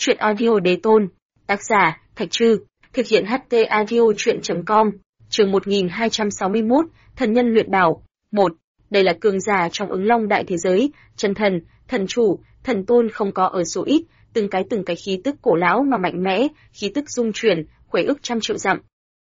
Chuyện audio đế tôn. Tác giả, Thạch Trư. Thực hiện HT audio chuyện.com. Chương 1261, Thần nhân luyện bảo. 1. Đây là cường giả trong Ứng Long đại thế giới, chân thần, thần chủ, thần tôn không có ở số ít, từng cái khí tức cổ lão mà mạnh mẽ, khí tức dung chuyển, khuấy ức trăm triệu dặm.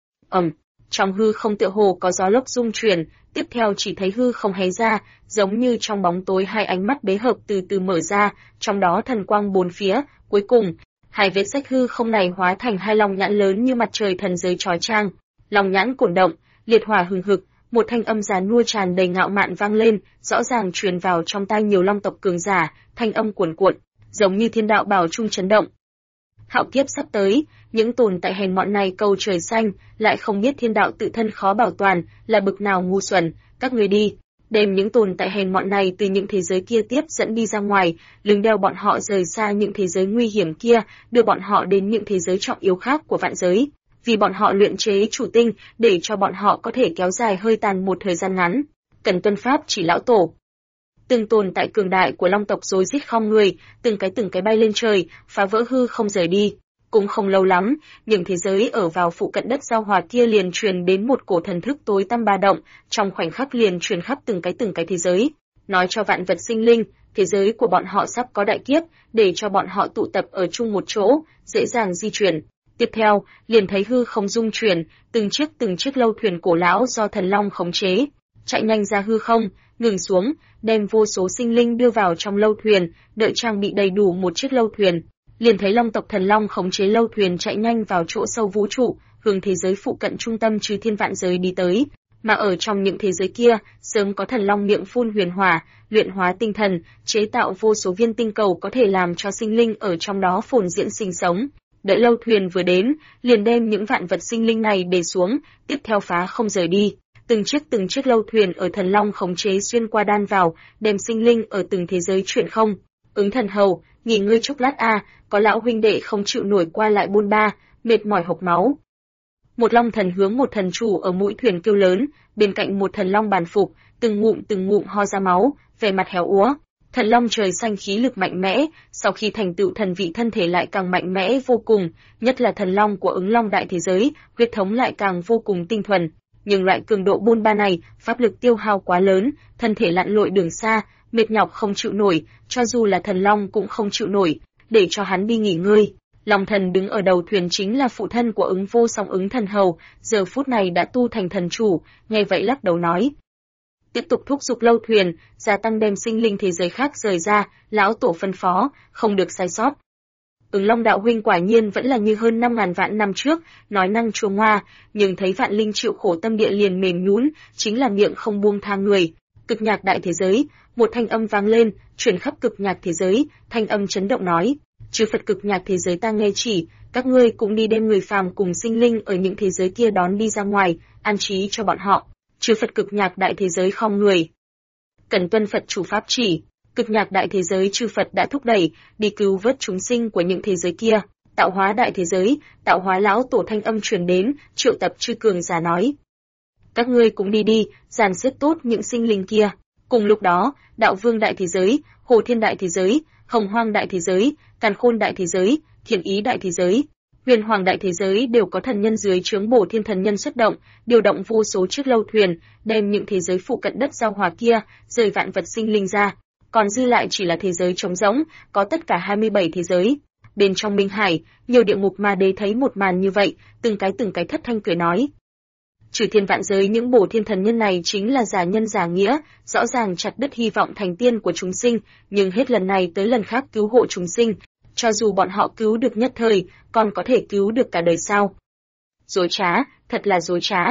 Trong hư không tựa hồ có gió lốc dung chuyển, tiếp theo chỉ thấy hư không hé ra, giống như trong bóng tối hai ánh mắt bế hợp từ từ mở ra, trong đó thần quang bốn phía, cuối cùng, hai vết rách hư không này hóa thành hai long nhãn lớn như mặt trời thần giới chói chang. Long nhãn cuồn động, liệt hỏa hừng hực, một thanh âm giàn nua tràn đầy ngạo mạn vang lên, rõ ràng truyền vào trong tai nhiều long tộc cường giả, thanh âm cuồn cuộn, giống như thiên đạo bảo trung chấn động. Hạo kiếp sắp tới, những tồn tại hèn mọn này cầu trời xanh, lại không biết thiên đạo tự thân khó bảo toàn, là bực nào ngu xuẩn, các người đi, đem những tồn tại hèn mọn này từ những thế giới kia tiếp dẫn đi ra ngoài, lưng đeo bọn họ rời xa những thế giới nguy hiểm kia, đưa bọn họ đến những thế giới trọng yếu khác của vạn giới, vì bọn họ luyện chế chủ tinh, để cho bọn họ có thể kéo dài hơi tàn một thời gian ngắn. Cần tuân pháp chỉ lão tổ. Từng tồn tại cường đại của long tộc rối rít khom người, từng cái bay lên trời, phá vỡ hư không rời đi. Cũng không lâu lắm, những thế giới ở vào phụ cận đất giao hòa kia liền truyền đến một cổ thần thức tối tăm ba động, trong khoảnh khắc liền truyền khắp từng cái thế giới, nói cho vạn vật sinh linh, thế giới của bọn họ sắp có đại kiếp, để cho bọn họ tụ tập ở chung một chỗ, dễ dàng di chuyển. Tiếp theo, liền thấy hư không dung chuyển, từng chiếc lâu thuyền cổ lão do thần long khống chế, chạy nhanh ra hư không, ngừng xuống, đem vô số sinh linh đưa vào trong lâu thuyền, đợi trang bị đầy đủ một chiếc lâu thuyền. Liền thấy long tộc thần long khống chế lâu thuyền chạy nhanh vào chỗ sâu vũ trụ, hướng thế giới phụ cận trung tâm chư thiên vạn giới đi tới, mà ở trong những thế giới kia, sớm có thần long miệng phun huyền hỏa, luyện hóa tinh thần, chế tạo vô số viên tinh cầu có thể làm cho sinh linh ở trong đó phồn diễn sinh sống. Đợi lâu thuyền vừa đến, liền đem những vạn vật sinh linh này để xuống, tiếp theo phá không rời đi. Từng chiếc lâu thuyền ở thần long khống chế xuyên qua đan vào, đem sinh linh ở từng thế giới chuyển không. Ứng thần hầu, nghỉ ngơi chốc lát có lão huynh đệ không chịu nổi qua lại bôn ba, mệt mỏi hộc máu. Một long thần hướng một thần chủ ở mũi thuyền kêu lớn, bên cạnh một thần long bàn phục, từng ngụm ho ra máu, vẻ mặt héo úa. Thần long trời xanh khí lực mạnh mẽ, sau khi thành tựu thần vị thân thể lại càng mạnh mẽ vô cùng, nhất là thần long của Ứng Long đại thế giới, huyết thống lại càng vô cùng tinh thuần. Nhưng loại cường độ bôn ba này, pháp lực tiêu hao quá lớn, thân thể lặn lội đường xa, mệt nhọc không chịu nổi, cho dù là thần long cũng không chịu nổi, để cho hắn đi nghỉ ngơi. Long thần đứng ở đầu thuyền chính là phụ thân của Ứng Vô Song Ứng thần hầu, giờ phút này đã tu thành thần chủ, nghe vậy lắc đầu nói: tiếp tục thúc giục lâu thuyền, gia tăng đem sinh linh thế giới khác rời ra, lão tổ phân phó, không được sai sót. Ứng Long đạo huynh quả nhiên vẫn là như hơn 5.000 vạn năm trước, nói năng chua ngoa, nhưng thấy vạn linh chịu khổ tâm địa liền mềm nhũn, chính là miệng không buông tha người. Cực nhạc đại thế giới, một thanh âm vang lên, truyền khắp cực nhạc thế giới, thanh âm chấn động nói: chư Phật cực nhạc thế giới ta nghe chỉ, các ngươi cũng đi đem người phàm cùng sinh linh ở những thế giới kia đón đi ra ngoài, an trí cho bọn họ. Chư Phật cực nhạc đại thế giới khom người. Cần tuân Phật chủ pháp chỉ, cực nhạc đại thế giới chư Phật đã thúc đẩy, đi cứu vớt chúng sinh của những thế giới kia. Tạo hóa đại thế giới, tạo hóa lão tổ thanh âm truyền đến, triệu tập chư cường giả nói: các ngươi cũng đi, dàn xếp tốt những sinh linh kia. Cùng lúc đó, đạo vương đại thế giới, hồ thiên đại thế giới, hồng hoang đại thế giới, càn khôn đại thế giới, thiên ý đại thế giới, huyền hoàng đại thế giới đều có thần nhân dưới trướng bổ thiên thần nhân xuất động, điều động vô số chiếc lâu thuyền, đem những thế giới phụ cận đất giao hòa kia, rời vạn vật sinh linh ra. Còn dư lại chỉ là thế giới trống rỗng, có tất cả 27 thế giới. Bên trong Minh Hải, nhiều địa ngục ma đế thấy một màn như vậy, từng cái thất thanh cười nói: trừ thiên vạn giới những bổ thiên thần nhân này chính là giả nhân giả nghĩa, rõ ràng chặt đứt hy vọng thành tiên của chúng sinh, nhưng hết lần này tới lần khác cứu hộ chúng sinh, cho dù bọn họ cứu được nhất thời, còn có thể cứu được cả đời sao? Dối trá, thật là dối trá.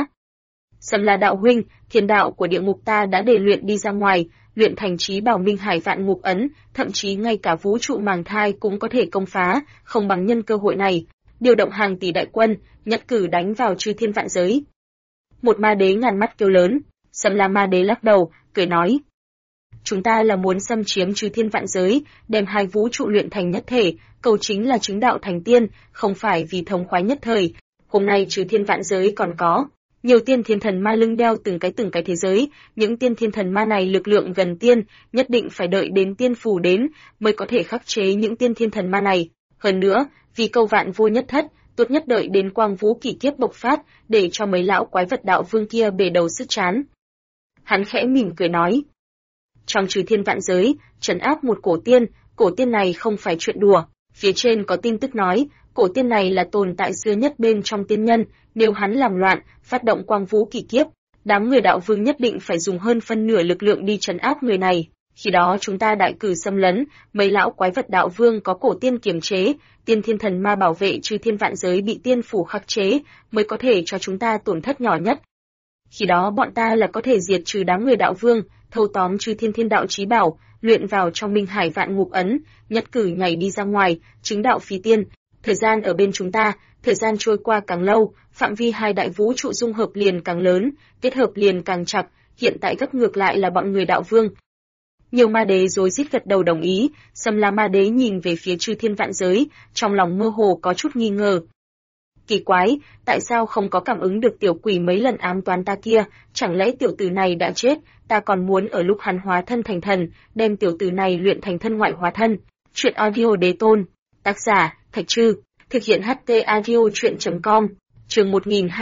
Sầm là đạo huynh, thiên đạo của địa ngục ta đã để luyện đi ra ngoài, luyện thành trí bảo Minh Hải vạn ngục ấn, thậm chí ngay cả vũ trụ màng thai cũng có thể công phá, không bằng nhân cơ hội này, điều động hàng tỷ đại quân, nhất cử đánh vào chư thiên vạn giới. Một ma đế ngàn mắt kêu lớn. Sầm là ma đế lắc đầu, cười nói: chúng ta là muốn xâm chiếm chư thiên vạn giới, đem hai vũ trụ luyện thành nhất thể, cầu chính là chứng đạo thành tiên, không phải vì thống khoái nhất thời. Hôm nay chư thiên vạn giới còn có nhiều tiên thiên thần ma lưng đeo từng cái thế giới, những tiên thiên thần ma này lực lượng gần tiên, nhất định phải đợi đến tiên phù đến mới có thể khắc chế những tiên thiên thần ma này. Hơn nữa, vì câu vạn vô nhất thất, tốt nhất đợi đến quang vũ kỳ kiếp bộc phát, để cho mấy lão quái vật đạo vương kia bể đầu sức chán. Hắn khẽ mỉm cười nói. Trong trừ thiên vạn giới, trấn áp một cổ tiên này không phải chuyện đùa. Phía trên có tin tức nói, cổ tiên này là tồn tại xưa nhất bên trong tiên nhân, nếu hắn làm loạn, phát động quang vũ kỳ kiếp, đám người đạo vương nhất định phải dùng hơn phân nửa lực lượng đi trấn áp người này. Khi đó chúng ta đại cử xâm lấn, mấy lão quái vật đạo vương có cổ tiên kiềm chế, tiên thiên thần ma bảo vệ trừ thiên vạn giới bị tiên phủ khắc chế, mới có thể cho chúng ta tổn thất nhỏ nhất. Khi đó bọn ta là có thể diệt trừ đám người đạo vương, thâu tóm trừ thiên đạo chí bảo, luyện vào trong minh hải vạn ngục ấn, nhất cử nhảy đi ra ngoài, chứng đạo phi tiên. Thời gian ở bên chúng ta, thời gian trôi qua càng lâu, phạm vi hai đại vũ trụ dung hợp liền càng lớn, kết hợp liền càng chặt, hiện tại gấp ngược lại là bọn người đạo vương. Nhiều ma đế rối rít gật đầu đồng ý, Sâm La ma đế nhìn về phía chư thiên vạn giới, trong lòng mơ hồ có chút nghi ngờ. Kỳ quái, tại sao không có cảm ứng được tiểu quỷ mấy lần ám toán ta kia, chẳng lẽ tiểu tử này đã chết, ta còn muốn ở lúc hắn hóa thân thành thần, đem tiểu tử này luyện thành thân ngoại hóa thân. Chuyện audio đế tôn, tác giả, Thạch Trư, thực hiện HT audio chuyện.com, chương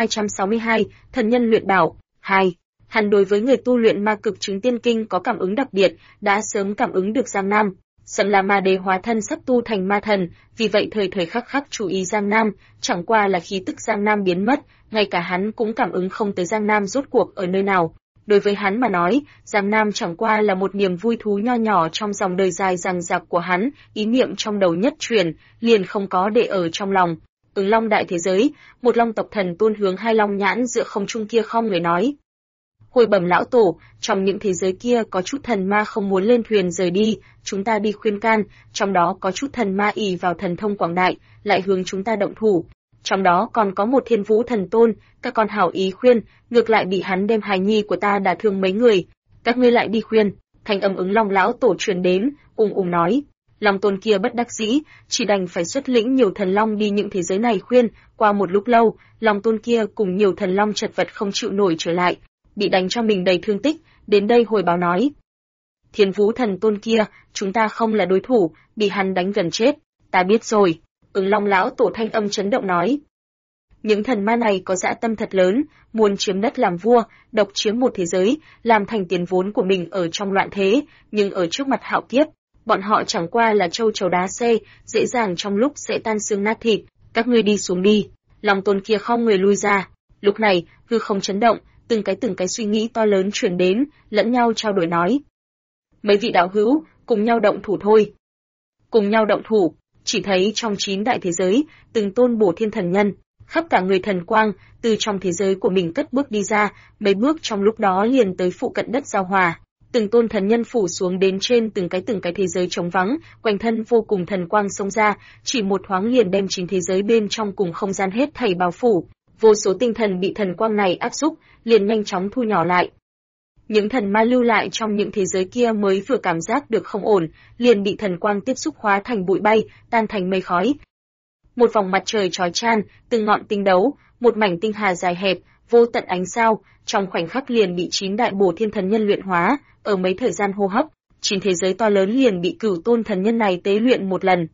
1262, thần nhân luyện bảo, 2. Hắn đối với người tu luyện ma cực chứng tiên kinh có cảm ứng đặc biệt, đã sớm cảm ứng được Giang Nam. Sâm La ma đế hóa thân sắp tu thành ma thần, vì vậy thời thời khắc khắc chú ý Giang Nam, chẳng qua là khí tức Giang Nam biến mất, ngay cả hắn cũng cảm ứng không tới Giang Nam rốt cuộc ở nơi nào. Đối với hắn mà nói, Giang Nam chẳng qua là một niềm vui thú nho nhỏ trong dòng đời dài dằng dặc của hắn, ý niệm trong đầu nhất truyền, liền không có để ở trong lòng. Ứng Long đại thế giới, một long tộc thần tôn hướng hai long nhãn giữa không trung kia không người nói. Hồi bẩm lão tổ, trong những thế giới kia có chút thần ma không muốn lên thuyền rời đi, chúng ta đi khuyên can, trong đó có chút thần ma ỷ vào thần thông quảng đại, lại hướng chúng ta động thủ. Trong đó còn có một thiên vũ thần tôn, các con hảo ý khuyên, ngược lại bị hắn đem hài nhi của ta đả thương mấy người. Các ngươi lại đi khuyên, thanh âm Ứng Long lão tổ truyền đến, nói. Long tôn kia bất đắc dĩ, chỉ đành phải xuất lĩnh nhiều thần long đi những thế giới này khuyên, qua một lúc lâu, Long tôn kia cùng nhiều thần long chật vật không chịu nổi trở lại, bị đánh cho mình đầy thương tích, đến đây hồi báo nói. Thiên vũ thần tôn kia, chúng ta không là đối thủ, bị hắn đánh gần chết, ta biết rồi. Ứng Long lão tổ thanh âm chấn động nói. Những thần ma này có dã tâm thật lớn, muốn chiếm đất làm vua, độc chiếm một thế giới, làm thành tiền vốn của mình ở trong loạn thế, nhưng ở trước mặt hạo kiếp, bọn họ chẳng qua là châu chấu đá xe, dễ dàng trong lúc sẽ tan xương nát thịt, các ngươi đi xuống đi. Long tôn kia không người lui ra. Lúc này, hư không chấn động, từng cái suy nghĩ to lớn truyền đến, lẫn nhau trao đổi nói. Mấy vị đạo hữu, cùng nhau động thủ thôi. Cùng nhau động thủ, chỉ thấy trong 9 đại thế giới, từng tôn bổ thiên thần nhân, khắp cả người thần quang, từ trong thế giới của mình cất bước đi ra, mấy bước trong lúc đó liền tới phụ cận đất giao hòa. Từng tôn thần nhân phủ xuống đến trên từng cái thế giới trống vắng, quanh thân vô cùng thần quang xông ra, chỉ một thoáng liền đem 9 thế giới bên trong cùng không gian hết thảy bao phủ. Vô số tinh thần bị thần quang này áp xúc, liền nhanh chóng thu nhỏ lại. Những thần ma lưu lại trong những thế giới kia mới vừa cảm giác được không ổn, liền bị thần quang tiếp xúc hóa thành bụi bay, tan thành mây khói. Một vòng mặt trời chói chang, từng ngọn tinh đấu, một mảnh tinh hà dài hẹp, vô tận ánh sao, trong khoảnh khắc liền bị 9 đại bổ thiên thần nhân luyện hóa, ở mấy thời gian hô hấp, 9 thế giới to lớn liền bị cửu tôn thần nhân này tế luyện một lần.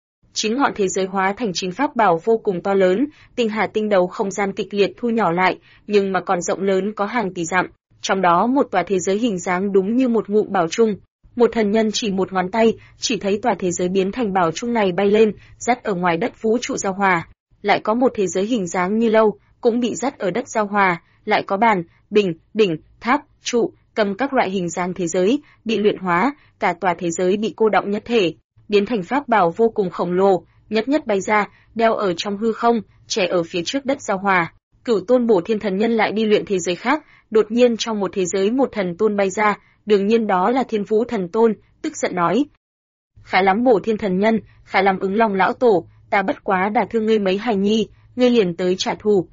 9 ngọn thế giới hóa thành 9 pháp bảo vô cùng to lớn, tinh hà tinh đấu không gian kịch liệt thu nhỏ lại, nhưng mà còn rộng lớn có hàng tỷ dặm, trong đó một tòa thế giới hình dáng đúng như một ngụm bảo trung. Một thần nhân chỉ một ngón tay, chỉ thấy tòa thế giới biến thành bảo trung này bay lên, dắt ở ngoài đất vũ trụ giao hòa. Lại có một thế giới hình dáng như lâu, cũng bị dắt ở đất giao hòa, lại có bàn, bình, đỉnh, tháp, trụ, cầm các loại hình dáng thế giới, bị luyện hóa, cả tòa thế giới bị cô đọng nhất thể, biến thành pháp bảo vô cùng khổng lồ, nhất nhất bay ra, đeo ở trong hư không, trẻ ở phía trước đất giao hòa. Cửu tôn bổ thiên thần nhân lại đi luyện thế giới khác, đột nhiên trong một thế giới một thần tôn bay ra, đương nhiên đó là Thiên Vũ thần tôn, tức giận nói: "Khá lắm bổ thiên thần nhân, khá lắm Ứng Long lão tổ, ta bất quá đả thương ngươi mấy hài nhi, ngươi liền tới trả thù.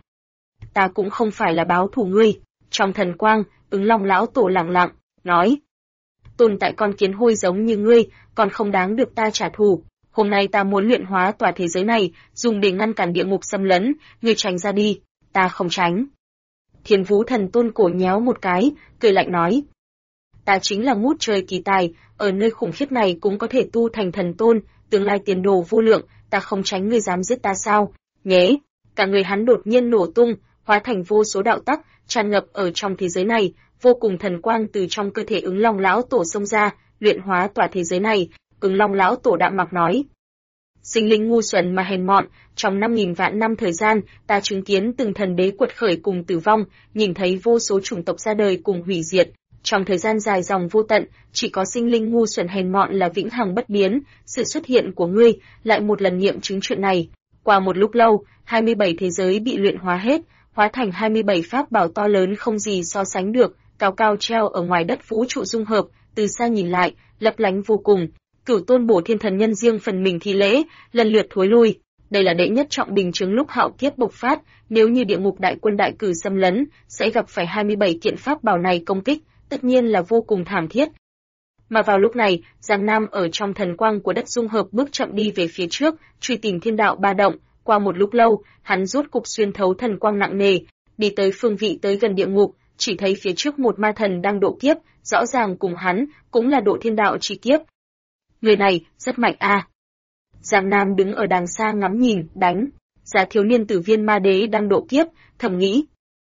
Ta cũng không phải là báo thù ngươi." Trong thần quang, Ứng Long lão tổ lẳng lặng nói: "Tồn tại con kiến hôi giống như ngươi, còn không đáng được ta trả thù. Hôm nay ta muốn luyện hóa tòa thế giới này, dùng để ngăn cản địa ngục xâm lấn, ngươi tránh ra đi." "Ta không tránh." Thiên Vũ thần tôn cổ nhéo một cái, cười lạnh nói: "Ta chính là ngút trời kỳ tài, ở nơi khủng khiếp này cũng có thể tu thành thần tôn, tương lai tiền đồ vô lượng, ta không tránh ngươi dám giết ta sao? Nhé! Cả người hắn đột nhiên nổ tung, hóa thành vô số đạo tắc, tràn ngập ở trong thế giới này, vô cùng thần quang từ trong cơ thể Ứng Long lão tổ xông ra, luyện hóa tòa thế giới này. Ứng Long lão tổ đạm mạc nói: sinh linh ngu xuẩn mà hèn mọn, trong 5.000 vạn năm thời gian, ta chứng kiến từng thần đế quật khởi cùng tử vong, nhìn thấy vô số chủng tộc ra đời cùng hủy diệt. Trong thời gian dài dòng vô tận, chỉ có sinh linh ngu xuẩn hèn mọn là vĩnh hằng bất biến, sự xuất hiện của ngươi lại một lần nghiệm chứng chuyện này. Qua một lúc lâu, 27 thế giới bị luyện hóa hết, hóa thành 27 pháp bảo to lớn không gì so sánh được, cao cao treo ở ngoài đất vũ trụ dung hợp, từ xa nhìn lại, lấp lánh vô cùng. Cửu tôn bổ thiên thần nhân riêng phần mình thi lễ, lần lượt thối lui. Đây là đệ nhất trọng bình chứng lúc hạo kiếp bộc phát, nếu như địa ngục đại quân đại cử xâm lấn, sẽ gặp phải 27 kiện pháp bảo này công kích, tất nhiên là vô cùng thảm thiết. Mà vào lúc này, Giang Nam ở trong thần quang của đất dung hợp bước chậm đi về phía trước, truy tìm thiên đạo ba động. Qua một lúc lâu, hắn rốt cục xuyên thấu thần quang nặng nề, đi tới phương vị tới gần địa ngục, chỉ thấy phía trước một ma thần đang độ kiếp, rõ ràng cùng hắn cũng là độ thiên đạo chi kiếp. Người này rất mạnh a. Giang Nam đứng ở đàng xa ngắm nhìn, đánh giá thiếu niên Tử Viên Ma Đế đang độ kiếp, thầm nghĩ: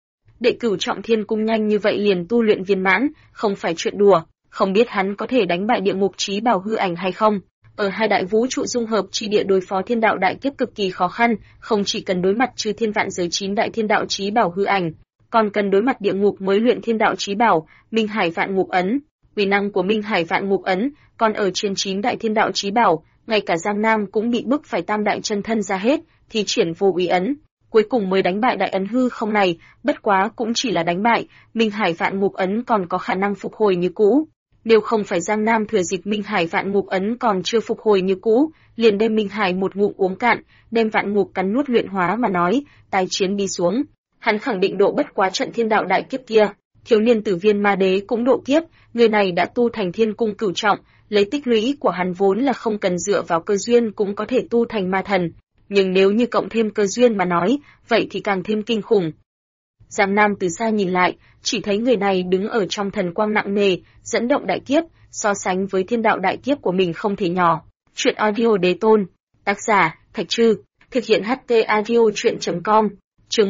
đệ cửu trọng thiên cung nhanh như vậy liền tu luyện viên mãn, không phải chuyện đùa, không biết hắn có thể đánh bại địa ngục chí bảo hư ảnh hay không. Ở hai đại vũ trụ dung hợp chi địa đối phó thiên đạo đại kiếp cực kỳ khó khăn, không chỉ cần đối mặt trừ thiên vạn giới 9 đại thiên đạo chí bảo hư ảnh, còn cần đối mặt địa ngục mới luyện thiên đạo chí bảo, Minh Hải Vạn Ngục Ấn. Uy năng của Minh Hải Vạn Ngục Ấn còn ở trên 9 đại thiên đạo chí bảo, ngay cả Giang Nam cũng bị bức phải tam đại chân thân ra hết, thì triển vô úy ấn, cuối cùng mới đánh bại đại ấn hư không này, bất quá cũng chỉ là đánh bại, Minh Hải Vạn Ngục Ấn còn có khả năng phục hồi như cũ. Nếu không phải Giang Nam thừa dịp Minh Hải Vạn Ngục Ấn còn chưa phục hồi như cũ, liền đem Minh Hải một ngụm uống cạn, đem Vạn Ngục cắn nuốt luyện hóa mà nói, tái chiến đi xuống, hắn khẳng định độ bất quá trận thiên đạo đại kiếp kia. Thiếu niên Tử Viên Ma Đế cũng độ kiếp, người này đã tu thành thiên cung cửu trọng, lấy tích lũy của hắn vốn là không cần dựa vào cơ duyên cũng có thể tu thành ma thần, nhưng nếu như cộng thêm cơ duyên mà nói, vậy thì càng thêm kinh khủng. Giang Nam từ xa nhìn lại, chỉ thấy người này đứng ở trong thần quang nặng nề, dẫn động đại kiếp, so sánh với thiên đạo đại kiếp của mình không thể nhỏ. Chuyện audio Đế Tôn, tác giả Thạch Trư, thực hiện HT audio truyện.com. Chương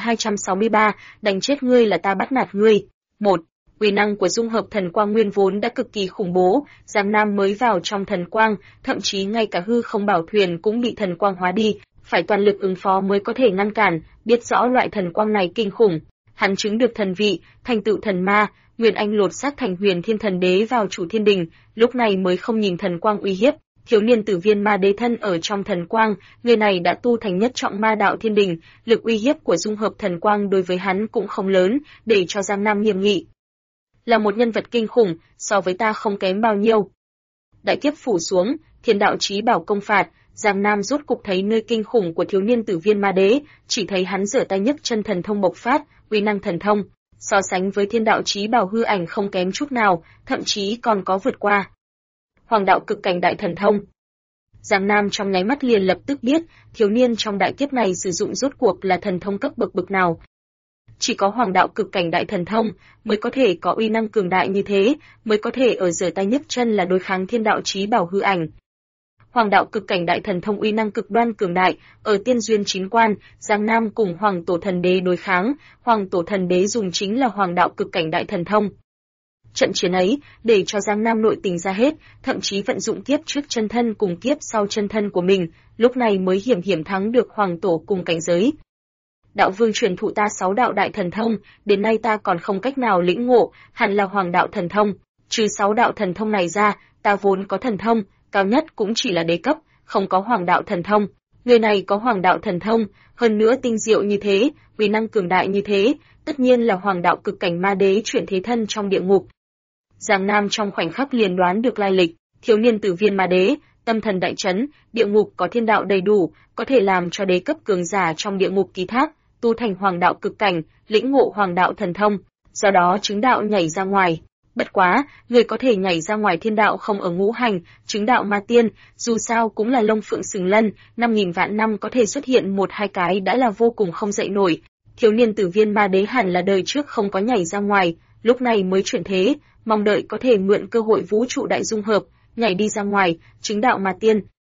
1263, đánh chết ngươi là ta bắt nạt ngươi. 1. Uy năng của dung hợp thần quang nguyên vốn đã cực kỳ khủng bố, Giang Nam mới vào trong thần quang, thậm chí ngay cả hư không bảo thuyền cũng bị thần quang hóa đi, phải toàn lực ứng phó mới có thể ngăn cản, biết rõ loại thần quang này kinh khủng. Hắn chứng được thần vị, thành tựu thần ma, Nguyên Anh lột xác thành Huyền Thiên Thần Đế vào chủ thiên đình, lúc này mới không nhìn thần quang uy hiếp. Thiếu niên Tử Viên Ma Đế thân ở trong thần quang, người này đã tu thành nhất trọng ma đạo thiên đình, lực uy hiếp của dung hợp thần quang đối với hắn cũng không lớn, để cho Giang Nam nghiêm nghị. Là một nhân vật kinh khủng, so với ta không kém bao nhiêu. Đại kiếp phủ xuống, thiên đạo chí bảo công phạt, Giang Nam rốt cục thấy nơi kinh khủng của thiếu niên Tử Viên Ma Đế, chỉ thấy hắn giở tay nhấc chân thần thông bộc phát, uy năng thần thông, so sánh với thiên đạo chí bảo hư ảnh không kém chút nào, thậm chí còn có vượt qua. Hoàng đạo cực cảnh đại thần thông. Giang Nam trong nháy mắt liền lập tức biết, thiếu niên trong đại kiếp này sử dụng rốt cuộc là thần thông cấp bậc nào. Chỉ có hoàng đạo cực cảnh đại thần thông mới có thể có uy năng cường đại như thế, mới có thể ở giở tay nhấc chân là đối kháng thiên đạo chí bảo hư ảnh. Hoàng đạo cực cảnh đại thần thông uy năng cực đoan cường đại, ở tiên duyên chín quan, Giang Nam cùng Hoàng Tổ Thần Đế đối kháng, Hoàng Tổ Thần Đế dùng chính là hoàng đạo cực cảnh đại thần thông. Trận chiến ấy, để cho Giang Nam nội tình ra hết, thậm chí vận dụng kiếp trước chân thân cùng kiếp sau chân thân của mình, lúc này mới hiểm thắng được Hoàng Tổ cùng cảnh giới. Đạo Vương truyền thụ ta 6 đạo đại thần thông, đến nay ta còn không cách nào lĩnh ngộ, hẳn là hoàng đạo thần thông. Trừ 6 đạo thần thông này ra, ta vốn có thần thông, cao nhất cũng chỉ là đế cấp, không có hoàng đạo thần thông. Người này có hoàng đạo thần thông, hơn nữa tinh diệu như thế, uy năng cường đại như thế, tất nhiên là hoàng đạo cực cảnh ma đế chuyển thế thân trong địa ngục. Giang Nam trong khoảnh khắc liền đoán được lai lịch, thiếu niên Tử Viên Ma Đế, tâm thần đại chấn, địa ngục có thiên đạo đầy đủ, có thể làm cho đế cấp cường giả trong địa ngục ký thác, tu thành hoàng đạo cực cảnh, lĩnh ngộ hoàng đạo thần thông, do đó chứng đạo nhảy ra ngoài. Bất quá, người có thể nhảy ra ngoài thiên đạo không ở ngũ hành, chứng đạo ma tiên, dù sao cũng là lông phượng sừng lân, 5.000 vạn năm có thể xuất hiện 1-2 cái đã là vô cùng không dậy nổi. Thiếu niên Tử Viên Ma Đế hẳn là đời trước không có nhảy ra ngoài, lúc này mới chuyển thế, mong đợi có thể mượn cơ hội vũ trụ đại dung hợp, nhảy đi ra ngoài, chứng đạo ma tiên.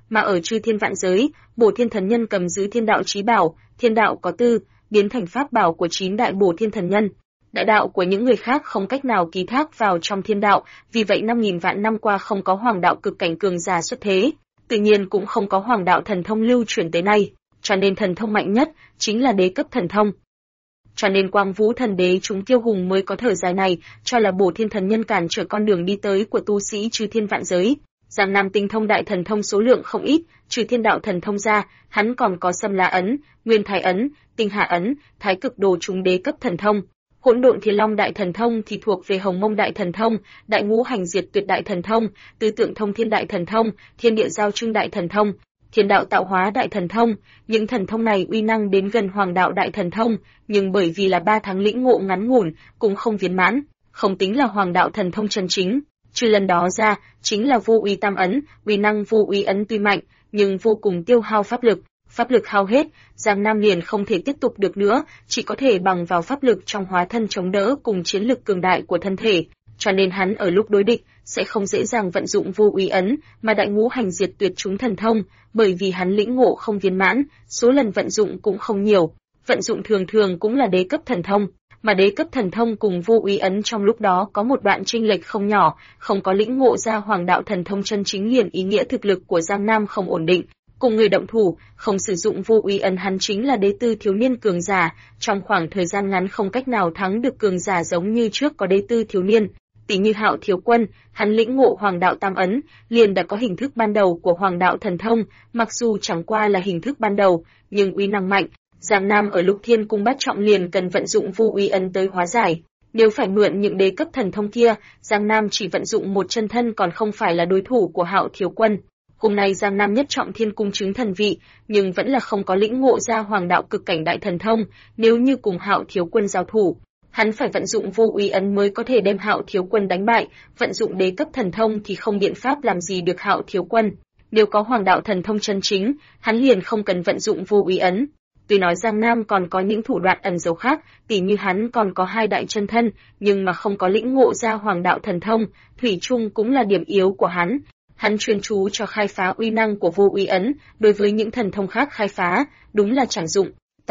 mà ở chư thiên vạn giới, Bổ Thiên Thần Nhân cầm giữ thiên đạo chí bảo, thiên đạo có tư, biến thành pháp bảo của 9 đại Bổ Thiên Thần Nhân. Đại đạo của những người khác không cách nào ký thác vào trong thiên đạo, vì vậy 5.000 vạn năm qua không có hoàng đạo cực cảnh cường giả xuất thế, tự nhiên cũng không có hoàng đạo thần thông lưu truyền tới nay, cho nên thần thông mạnh nhất chính là đế cấp thần thông. Cho nên Quang Vũ Thần Đế chúng kiêu hùng mới có thời dài này, cho là Bổ Thiên Thần Nhân cản trở con đường đi tới của tu sĩ chư thiên vạn giới. Giang Nam tinh thông đại thần thông số lượng không ít, trừ thiên đạo thần thông ra, hắn còn có Sâm La ấn, Nguyên Thái ấn, Tinh Hà ấn, Thái Cực Đồ chúng đế cấp thần thông. Hỗn Độn Thiên Long đại thần thông thì thuộc về Hồng Mông đại thần thông, Đại Ngũ Hành Diệt Tuyệt đại thần thông, Tứ Tượng Thông Thiên đại thần thông, Thiên Địa Giao Trưng đại thần thông, Thiên Đạo Tạo Hóa đại thần thông. Những thần thông này uy năng đến gần Hoàng đạo đại thần thông, nhưng bởi vì là 3 tháng lĩnh ngộ ngắn ngủn, cũng không viên mãn, không tính là Hoàng đạo thần thông chân chính. Trừ lần đó ra, chính là Vô Uy Tam ấn, uy năng Vô Uy ấn tuy mạnh, nhưng vô cùng tiêu hao pháp lực hao hết, Giang Nam liền không thể tiếp tục được nữa, chỉ có thể bằng vào pháp lực trong hóa thân chống đỡ cùng chiến lực cường đại của thân thể, cho nên hắn ở lúc đối địch sẽ không dễ dàng vận dụng Vô Uy ấn, mà Đại Ngũ Hành Diệt Tuyệt chúng thần thông, bởi vì hắn lĩnh ngộ không viên mãn, số lần vận dụng cũng không nhiều, vận dụng thường thường cũng là đế cấp thần thông, mà đế cấp thần thông cùng Vô Uy ấn trong lúc đó có một đoạn chênh lệch không nhỏ, không có lĩnh ngộ ra Hoàng đạo thần thông chân chính liền ý nghĩa thực lực của Giang Nam không ổn định. Cùng người động thủ, không sử dụng Vô Uy ấn hắn chính là đế tư thiếu niên cường giả, trong khoảng thời gian ngắn không cách nào thắng được cường giả giống như trước có đế tư thiếu niên. Tỷ như Hạo Thiếu Quân, hắn lĩnh ngộ Hoàng đạo tam ấn, liền đã có hình thức ban đầu của Hoàng đạo thần thông, mặc dù chẳng qua là hình thức ban đầu, nhưng uy năng mạnh. Giang Nam ở lúc Thiên Cung Bát Trọng liền cần vận dụng Vô Uy ấn tới hóa giải. Nếu phải mượn những đế cấp thần thông kia, Giang Nam chỉ vận dụng một chân thân còn không phải là đối thủ của Hạo Thiếu Quân. Hôm nay Giang Nam nhất trọng Thiên Cung chứng thần vị, nhưng vẫn là không có lĩnh ngộ ra Hoàng đạo cực cảnh đại thần thông, nếu như cùng Hạo Thiếu Quân giao thủ, hắn phải vận dụng Vô Uy ấn mới có thể đem Hạo Thiếu Quân đánh bại, vận dụng đế cấp thần thông thì không biện pháp làm gì được Hạo Thiếu Quân. Nếu có Hoàng đạo thần thông chân chính, hắn liền không cần vận dụng Vô Uy ấn. Tuy nói Giang Nam còn có những thủ đoạn ẩn giấu khác, tỉ như hắn còn có 2 đại chân thân, nhưng mà không có lĩnh ngộ ra Hoàng đạo thần thông, thủy chung cũng là điểm yếu của hắn. Hắn chuyên chú cho khai phá uy năng của Vô Uy ấn, đối với những thần thông khác khai phá, đúng là chẳng dụng.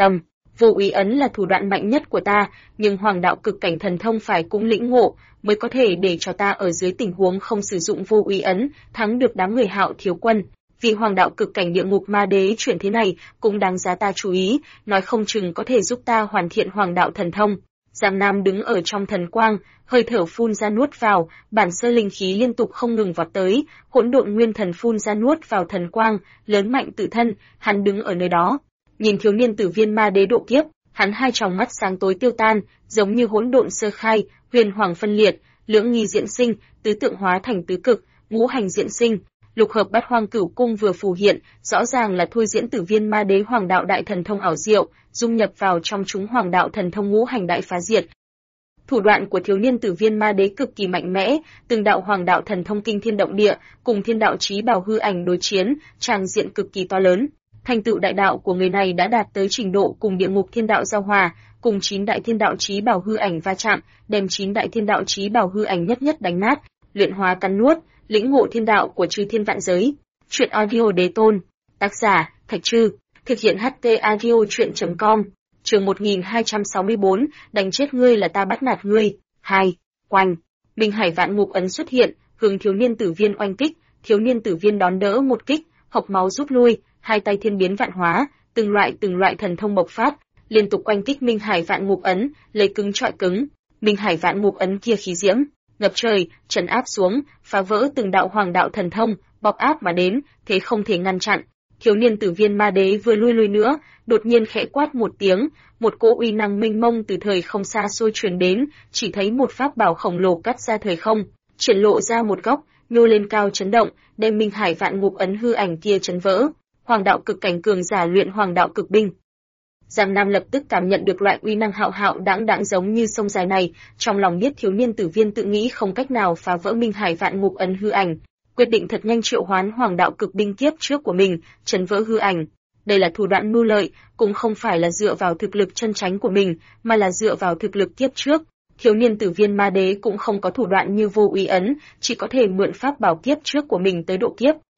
Vô Uy ấn là thủ đoạn mạnh nhất của ta, nhưng Hoàng đạo cực cảnh thần thông phải cũng lĩnh ngộ, mới có thể để cho ta ở dưới tình huống không sử dụng Vô Uy ấn, thắng được đám người Hạo Thiếu Quân. Vì Hoàng đạo cực cảnh địa ngục ma đế chuyển thế này cũng đáng giá ta chú ý, nói không chừng có thể giúp ta hoàn thiện Hoàng đạo thần thông. Giang Nam đứng ở trong thần quang, hơi thở phun ra nuốt vào, bản sơ linh khí liên tục không ngừng vọt tới, hỗn độn nguyên thần phun ra nuốt vào thần quang, lớn mạnh tự thân, hắn đứng ở nơi đó, nhìn thiếu niên Tử Viên ma đế độ kiếp, hắn 2 tròng mắt sáng tối tiêu tan, giống như hỗn độn sơ khai, huyền hoàng phân liệt, lưỡng nghi diễn sinh, tứ tượng hóa thành tứ cực, ngũ hành diễn sinh. Lục hợp Bát Hoang Cửu Cung vừa phù hiện, rõ ràng là thôi diễn Tử Viên ma đế Hoàng đạo đại thần thông ảo diệu, dung nhập vào trong chúng Hoàng đạo thần thông ngũ hành đại phá diệt. Thủ đoạn của thiếu niên Tử Viên ma đế cực kỳ mạnh mẽ, từng đạo Hoàng đạo thần thông kinh thiên động địa, cùng thiên đạo chí bảo hư ảnh đối chiến, tràng diện cực kỳ to lớn. Thành tựu đại đạo của người này đã đạt tới trình độ cùng địa ngục thiên đạo giao hòa, cùng 9 đại thiên đạo chí bảo hư ảnh va chạm, đem 9 đại thiên đạo chí bảo hư ảnh nhất nhất đánh nát, luyện hóa cắn nuốt, lĩnh ngộ thiên đạo của chư thiên vạn giới. Truyện audio đế tôn. Tác giả, Thạch Trư. Thực hiện HT audio truyện.com. Chương 1264, đánh chết ngươi là ta bắt nạt ngươi. 2. Oanh. Minh Hải Vạn Ngục ấn xuất hiện, hướng thiếu niên Tử Viên oanh kích, thiếu niên Tử Viên đón đỡ một kích, hộc máu rút lui, 2 tay thiên biến vạn hóa, từng loại thần thông bộc phát, liên tục oanh kích Minh Hải Vạn Ngục ấn, lấy cứng trọi cứng. Minh Hải Vạn Ngục ấn kia khí diễm ngập trời, trấn áp xuống, phá vỡ từng đạo Hoàng đạo thần thông, bọc áp mà đến, thế không thể ngăn chặn. Thiếu niên Tử Viên ma đế vừa lui nữa, đột nhiên khẽ quát một tiếng, một cỗ uy năng mênh mông từ thời không xa xôi truyền đến, chỉ thấy một pháp bảo khổng lồ cắt ra thời không, triển lộ ra một góc, nhô lên cao chấn động, đem Minh Hải Vạn Ngục ấn hư ảnh kia chấn vỡ. Hoàng đạo cực cảnh cường giả luyện Hoàng đạo cực binh. Giang Nam lập tức cảm nhận được loại uy năng hạo hạo đãng giống như sông dài này, trong lòng biết thiếu niên Tử Viên tự nghĩ không cách nào phá vỡ Minh Hải Vạn Ngục ấn hư ảnh, quyết định thật nhanh triệu hoán Hoàng đạo cực binh kiếp trước của mình, chấn vỡ hư ảnh. Đây là thủ đoạn mưu lợi, cũng không phải là dựa vào thực lực chân chánh của mình, mà là dựa vào thực lực kiếp trước. Thiếu niên Tử Viên ma đế cũng không có thủ đoạn như Vô Uy ấn, chỉ có thể mượn pháp bảo kiếp trước của mình tới độ kiếp.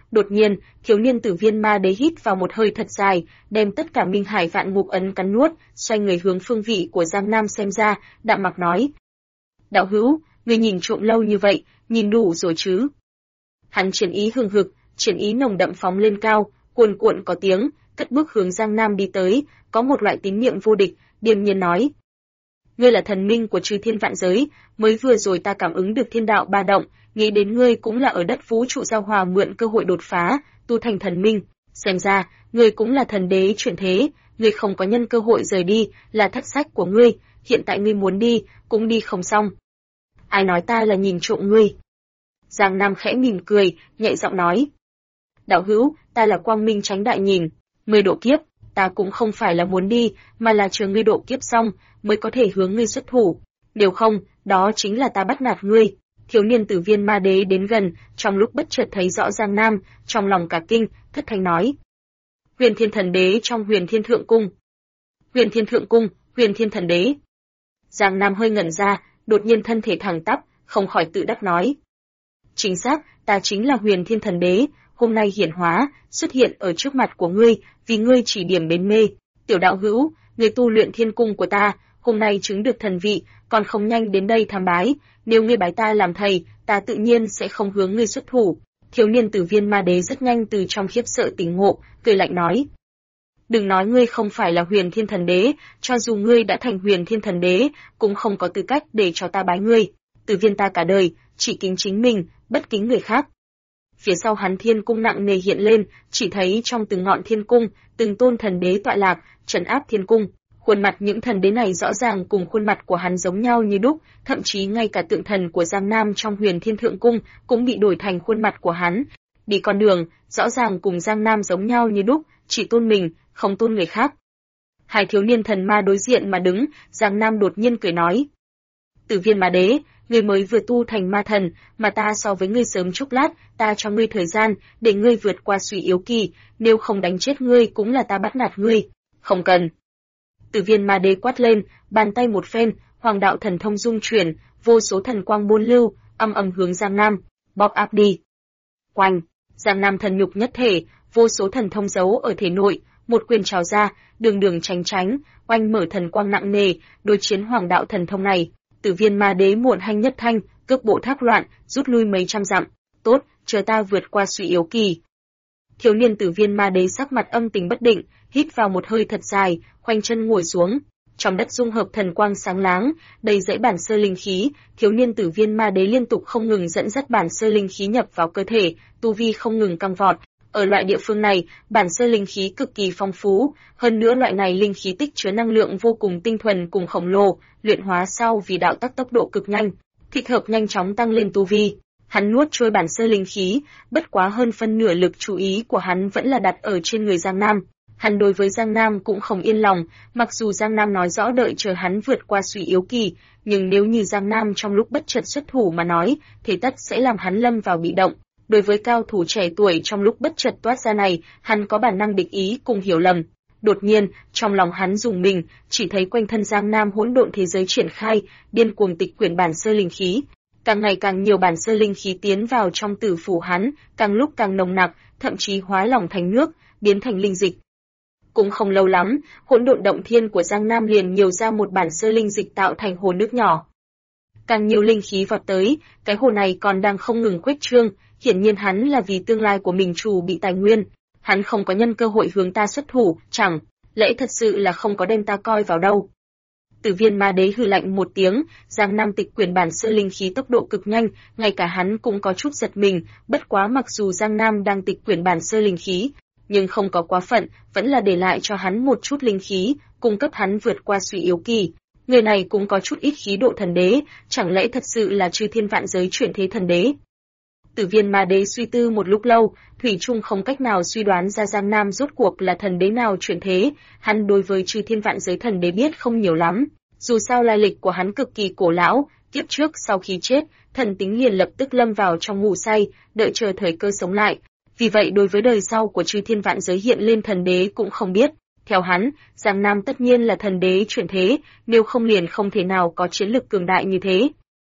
Đột nhiên, thiếu niên tử viên ma đế hít vào một hơi thật dài, đem tất cả Minh Hải Vạn Ngục ấn cắn nuốt, xoay người hướng phương vị của Giang Nam xem ra, đạm mặc nói: "Đạo hữu, ngươi nhìn trộm lâu như vậy, nhìn đủ rồi chứ?" Hắn triển ý hừng hực, triển ý nồng đậm phóng lên cao, cuồn cuộn có tiếng, cất bước hướng Giang Nam đi tới, có một loại tín niệm vô địch, điềm nhiên nói: "Ngươi là thần minh của chư thiên vạn giới, mới vừa rồi ta cảm ứng được thiên đạo ba động, nghĩ đến ngươi cũng là ở đất vũ trụ giao hòa mượn cơ hội đột phá, tu thành thần minh, xem ra ngươi cũng là thần đế chuyển thế, ngươi không có nhân cơ hội rời đi, là thất sách của ngươi, hiện tại ngươi muốn đi, cũng đi không xong." "Ai nói ta là nhìn trộm ngươi?" Giang Nam khẽ mỉm cười, nhẹ giọng nói: "Đạo hữu, ta là quang minh tránh đại nhìn, 10 độ kiếp, ta cũng không phải là muốn đi, mà là chờ ngươi độ kiếp xong, mới có thể hướng ngươi xuất thủ. Nếu không, đó chính là ta bắt nạt ngươi." Thiếu niên tử viên ma đế đến gần, trong lúc bất chợt thấy rõ Giang Nam, trong lòng cả kinh, thất thanh nói: "Huyền Thiên Thần Đế trong Huyền Thiên Thượng Cung." "Huyền Thiên Thượng Cung, Huyền Thiên Thần Đế?" Giang Nam hơi ngẩn ra, đột nhiên thân thể thẳng tắp, không khỏi tự đắc nói: "Chính xác, ta chính là Huyền Thiên Thần Đế, hôm nay hiển hóa, xuất hiện ở trước mặt của ngươi, vì ngươi chỉ điểm bến mê. Tiểu đạo hữu, ngươi tu luyện thiên cung của ta, hôm nay chứng được thần vị, còn không nhanh đến đây tham bái, nếu ngươi bái ta làm thầy, ta tự nhiên sẽ không hướng ngươi xuất thủ." Thiếu niên tử viên ma đế rất nhanh từ trong khiếp sợ tỉnh ngộ, cười lạnh nói: "Đừng nói ngươi không phải là Huyền Thiên Thần Đế, cho dù ngươi đã thành Huyền Thiên Thần Đế, cũng không có tư cách để cho ta bái ngươi. Tử viên ta cả đời, chỉ kính chính mình, bất kính người khác." Phía sau hắn thiên cung nặng nề hiện lên, chỉ thấy trong từng ngọn thiên cung, từng tôn thần đế tọa lạc, trấn áp thiên cung. Khuôn mặt những thần đế này rõ ràng cùng khuôn mặt của hắn giống nhau như đúc, thậm chí ngay cả tượng thần của Giang Nam trong Huyền Thiên Thượng Cung cũng bị đổi thành khuôn mặt của hắn. Đi con đường, rõ ràng cùng Giang Nam giống nhau như đúc, chỉ tôn mình, không tôn người khác. Hai thiếu niên thần ma đối diện mà đứng, Giang Nam đột nhiên cười nói: "Tử viên ma đế, ngươi mới vừa tu thành ma thần, mà ta so với ngươi sớm chốc lát, ta cho ngươi thời gian, để ngươi vượt qua suy yếu kỳ, nếu không đánh chết ngươi cũng là ta bắt nạt ngươi." "Không cần." Tử viên ma đế quát lên, bàn tay một phen, hoàng đạo thần thông dung chuyển, vô số thần quang buôn lưu, âm ầm hướng Giang Nam, bóp áp đi. Oanh! Giang Nam thần nhục nhất thể, vô số thần thông giấu ở thể nội, một quyền trào ra, đường đường tránh tránh, oanh mở thần quang nặng nề, đối chiến hoàng đạo thần thông này. Tử viên ma đế muộn hanh nhất thanh, cước bộ thác loạn, rút lui mấy trăm dặm. "Tốt, chờ ta vượt qua suy yếu kỳ." Thiếu niên tử viên ma đế sắc mặt âm tình bất định, hít vào một hơi thật dài, khoanh chân ngồi xuống. Trong đất dung hợp thần quang sáng láng, đầy dẫy bản sơ linh khí, thiếu niên tử viên ma đế liên tục không ngừng dẫn dắt bản sơ linh khí nhập vào cơ thể, tu vi không ngừng tăng vọt. Ở loại địa phương này, bản sơ linh khí cực kỳ phong phú, hơn nữa loại này linh khí tích chứa năng lượng vô cùng tinh thuần cùng khổng lồ, luyện hóa sau vì đạo tắc tốc độ cực nhanh, thích hợp nhanh chóng tăng lên tu vi. Hắn nuốt trôi bản sơ linh khí, bất quá hơn phân nửa lực chú ý của hắn vẫn là đặt ở trên người Giang Nam. Hắn đối với Giang Nam cũng không yên lòng, mặc dù Giang Nam nói rõ đợi chờ hắn vượt qua suy yếu kỳ, nhưng nếu như Giang Nam trong lúc bất chợt xuất thủ mà nói, thì tất sẽ làm hắn lâm vào bị động. Đối với cao thủ trẻ tuổi trong lúc bất chợt toát ra này, hắn có bản năng địch ý cùng hiểu lầm. Đột nhiên, trong lòng hắn rùng mình, chỉ thấy quanh thân Giang Nam hỗn độn thế giới triển khai, điên cuồng tịch quyển bản sơ linh khí. Càng ngày càng nhiều bản sơ linh khí tiến vào trong tử phủ hắn, càng lúc càng nồng nặc, thậm chí hóa lỏng thành nước, biến thành linh dịch. Cũng không lâu lắm, hỗn độn động thiên của Giang Nam liền nhiều ra một bản sơ linh dịch tạo thành hồ nước nhỏ. Càng nhiều linh khí vọt tới, cái hồ này còn đang không ngừng khuếch trương, hiển nhiên hắn là vì tương lai của mình chủ bị tài nguyên, hắn không có nhân cơ hội hướng ta xuất thủ, chẳng lẽ thật sự là không có đem ta coi vào đâu. Tử viên ma đế hừ lạnh một tiếng, Giang Nam tịch quyển bản sơ linh khí tốc độ cực nhanh, ngay cả hắn cũng có chút giật mình, bất quá mặc dù Giang Nam đang tịch quyển bản sơ linh khí, nhưng không có quá phận, vẫn là để lại cho hắn một chút linh khí, cung cấp hắn vượt qua suy yếu kỳ. Người này cũng có chút ít khí độ thần đế, chẳng lẽ thật sự là chư thiên vạn giới chuyển thế thần đế? Tử viên ma đế suy tư một lúc lâu, thủy chung không cách nào suy đoán ra Giang Nam rốt cuộc là thần đế nào chuyển thế, hắn đối với chư thiên vạn giới thần đế biết không nhiều lắm, dù sao lai lịch của hắn cực kỳ cổ lão, kiếp trước sau khi chết, thần tính liền lập tức lâm vào trong ngủ say, đợi chờ thời cơ sống lại. Vì vậy đối với đời sau của chư thiên vạn giới hiện lên thần đế cũng không biết. Theo hắn, Giang Nam tất nhiên là thần đế chuyển thế, nếu không liền không thể nào có chiến lực cường đại như thế.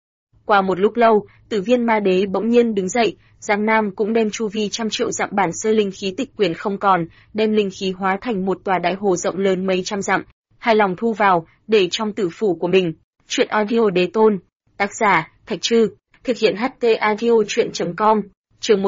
Qua một lúc lâu, Tử Viên Ma Đế bỗng nhiên đứng dậy, Giang Nam cũng đem chu vi trăm triệu dặm bản sơ linh khí tịch quyển không còn, đem linh khí hóa thành một tòa đại hồ rộng lớn mấy trăm dặm, hài lòng thu vào, để trong tử phủ của mình. Chuyện audio đế tôn, tác giả, Thạch Trư, thực hiện HT audio chuyện.com, chương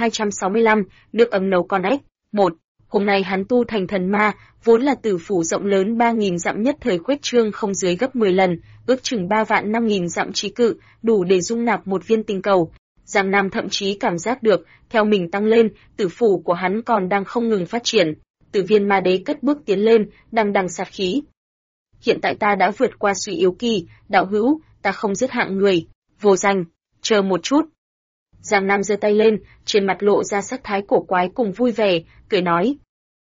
1265, nước ấm nấu con ếch. 1. Hôm nay hắn tu thành thần ma, vốn là tử phủ rộng lớn 3.000 dặm nhất thời khuếch trương không dưới gấp 10 lần, ước chừng 3 vạn 5.000 dặm trí cự, đủ để dung nạp một viên tinh cầu. Giang Nam thậm chí cảm giác được, theo mình tăng lên, tử phủ của hắn còn đang không ngừng phát triển. Tử Viên Ma Đế cất bước tiến lên, đằng đằng sát khí. Hiện tại ta đã vượt qua suy yếu kỳ, đạo hữu, ta không giết hạng người, vô danh, chờ một chút. Giang Nam giơ tay lên, trên mặt lộ ra sắc thái cổ quái cùng vui vẻ, cười nói.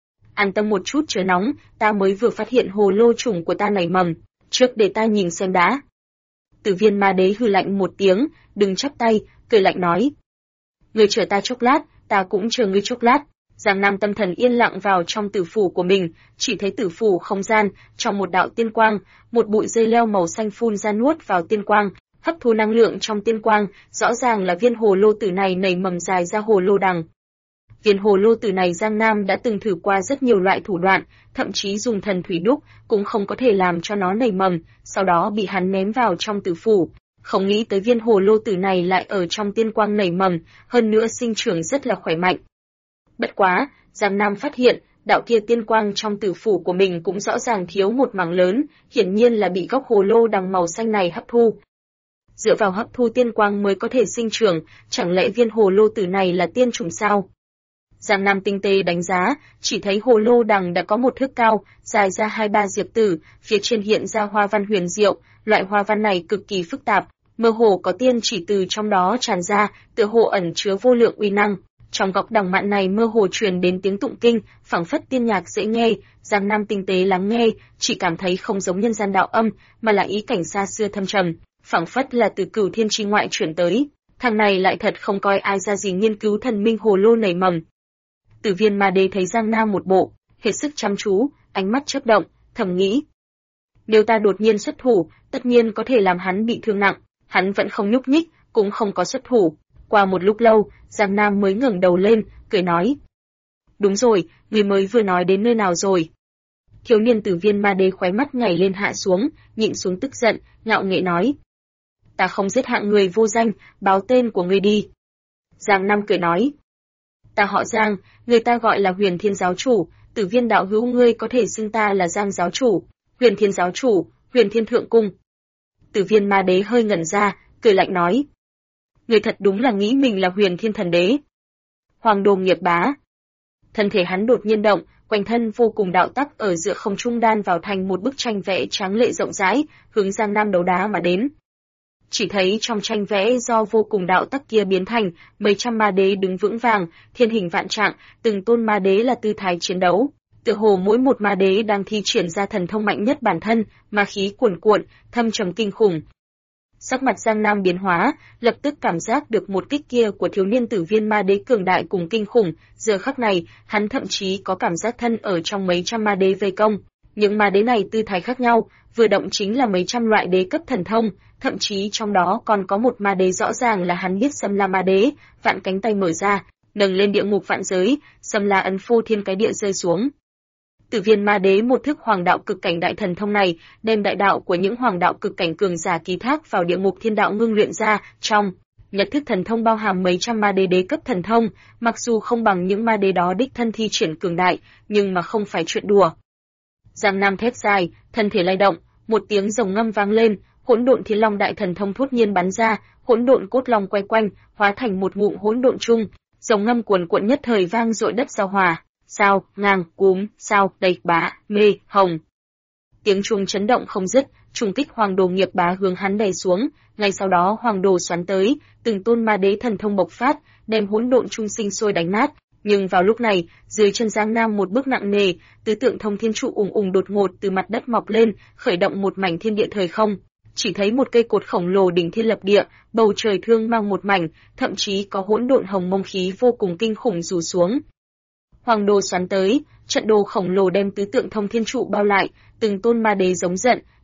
An tâm một chút chớ nóng, ta mới vừa phát hiện hồ lô trùng của ta nảy mầm, trước để ta nhìn xem đã. Tử Viên Ma Đế hừ lạnh một tiếng, đừng chắp tay, cười lạnh nói. Ngươi chờ ta chốc lát, ta cũng chờ ngươi chốc lát. Giang Nam tâm thần yên lặng vào trong tử phủ của mình, chỉ thấy tử phủ không gian, trong một đạo tiên quang, một bụi dây leo màu xanh phun ra nuốt vào tiên quang, hấp thu năng lượng trong tiên quang, rõ ràng là viên hồ lô tử này nảy mầm dài ra hồ lô đằng. Viên hồ lô tử này Giang Nam đã từng thử qua rất nhiều loại thủ đoạn, thậm chí dùng thần thủy đúc, cũng không có thể làm cho nó nảy mầm, sau đó bị hắn ném vào trong tử phủ. Không nghĩ tới viên hồ lô tử này lại ở trong tiên quang nảy mầm, hơn nữa sinh trưởng rất là khỏe mạnh. Bất quá, Giang Nam phát hiện, đạo kia tiên quang trong tử phủ của mình cũng rõ ràng thiếu một mảng lớn, hiển nhiên là bị gốc hồ lô đằng màu xanh này hấp thu. Dựa vào hấp thu tiên quang mới có thể sinh trưởng, chẳng lẽ viên hồ lô tử này là tiên trùng sao? Giang Nam tinh tế đánh giá, chỉ thấy hồ lô đằng đã có một thước cao, dài ra 2-3 diệp tử, phía trên hiện ra hoa văn huyền diệu, loại hoa văn này cực kỳ phức tạp, mơ hồ có tiên chỉ từ trong đó tràn ra, tựa hồ ẩn chứa vô lượng uy năng. Trong góc đằng mạn này mơ hồ truyền đến tiếng tụng kinh, phảng phất tiên nhạc dễ nghe, Giang Nam tinh tế lắng nghe, chỉ cảm thấy không giống nhân gian đạo âm, mà là ý cảnh xa xưa thâm trầm, phảng phất là từ cửu thiên chi ngoại chuyển tới. Thằng này lại thật không coi ai ra gì nghiên cứu thần minh hồ lô nảy mầm. Tử Viên Ma Đế thấy Giang Nam một bộ, hết sức chăm chú, ánh mắt chớp động, thầm nghĩ. Nếu ta đột nhiên xuất thủ, tất nhiên có thể làm hắn bị thương nặng, hắn vẫn không nhúc nhích, cũng không có xuất thủ. Qua một lúc lâu, Giang Nam mới ngẩng đầu lên, cười nói. Đúng rồi, người mới vừa nói đến nơi nào rồi? Thiếu niên Tử Viên Ma Đế khóe mắt nhảy lên hạ xuống, nhịn xuống tức giận, ngạo nghễ nói. Ta không giết hạng người vô danh, báo tên của ngươi đi. Giang Nam cười nói. Ta họ Giang, người ta gọi là Huyền Thiên giáo chủ, Tử Viên đạo hữu ngươi có thể xưng ta là Giang giáo chủ, Huyền Thiên giáo chủ, Huyền Thiên thượng cung. Tử Viên Ma Đế hơi ngẩn ra, cười lạnh nói. Người thật đúng là nghĩ mình là Huyền Thiên thần đế. Hoàng Đồ Nghiệp Bá. Thân thể hắn đột nhiên động, quanh thân vô cùng đạo tắc ở giữa không trung đan vào thành một bức tranh vẽ tráng lệ rộng rãi, hướng Giang Nam đấu đá mà đến. Chỉ thấy trong tranh vẽ do vô cùng đạo tắc kia biến thành, mấy trăm ma đế đứng vững vàng, thiên hình vạn trạng, từng tôn ma đế là tư thái chiến đấu. Tựa hồ mỗi một ma đế đang thi triển ra thần thông mạnh nhất bản thân, ma khí cuồn cuộn, thâm trầm kinh khủng. Sắc mặt Giang Nam biến hóa, lập tức cảm giác được một kích kia của thiếu niên Tử Viên Ma Đế cường đại cùng kinh khủng, giờ khắc này, hắn thậm chí có cảm giác thân ở trong mấy trăm ma đế vây công. Những ma đế này tư thái khác nhau, vừa động chính là mấy trăm loại đế cấp thần thông, thậm chí trong đó còn có một ma đế rõ ràng là hắn biết Xâm La Ma Đế, vạn cánh tay mở ra, nâng lên địa ngục vạn giới, Xâm La ấn phô thiên cái địa rơi xuống. Tử Viên Ma Đế một thức hoàng đạo cực cảnh đại thần thông này, đem đại đạo của những hoàng đạo cực cảnh cường giả ký thác vào địa ngục thiên đạo ngưng luyện ra, trong nhật thức thần thông bao hàm mấy trăm ma đế đế cấp thần thông, mặc dù không bằng những ma đế đó đích thân thi triển cường đại, nhưng mà không phải chuyện đùa. Giang Nam thét dài, thân thể lay động, một tiếng rồng ngâm vang lên, Hỗn Độn Thiên Long đại thần thông thốt nhiên bắn ra, hỗn độn cốt long quay quanh, hóa thành một ngụm hỗn độn chung, rồng ngâm cuồn cuộn nhất thời vang dội đất giao hòa. Sao, ngang, cúm, sao, đầy, bá, mê, hồng. Tiếng chuông chấn động không dứt, trùng kích Hoàng Đồ Nghiệp Bá hướng hắn đè xuống, ngay sau đó Hoàng Đồ xoắn tới, từng tôn ma đế thần thông bộc phát, đem hỗn độn chung sinh sôi đánh nát. Nhưng vào lúc này, dưới chân Giang Nam một bước nặng nề, tứ tượng thông thiên trụ ùng ùng đột ngột từ mặt đất mọc lên, khởi động một mảnh thiên địa thời không. Chỉ thấy một cây cột khổng lồ đỉnh thiên lập địa, bầu trời thương mang một mảnh, thậm chí có hỗn độn hồng mông khí vô cùng kinh khủng rủ xuống. Hoàng Đồ xoắn tới, trận đồ khổng lồ đem tứ tượng thông thiên trụ bao lại, từng tôn ma đế giống giận,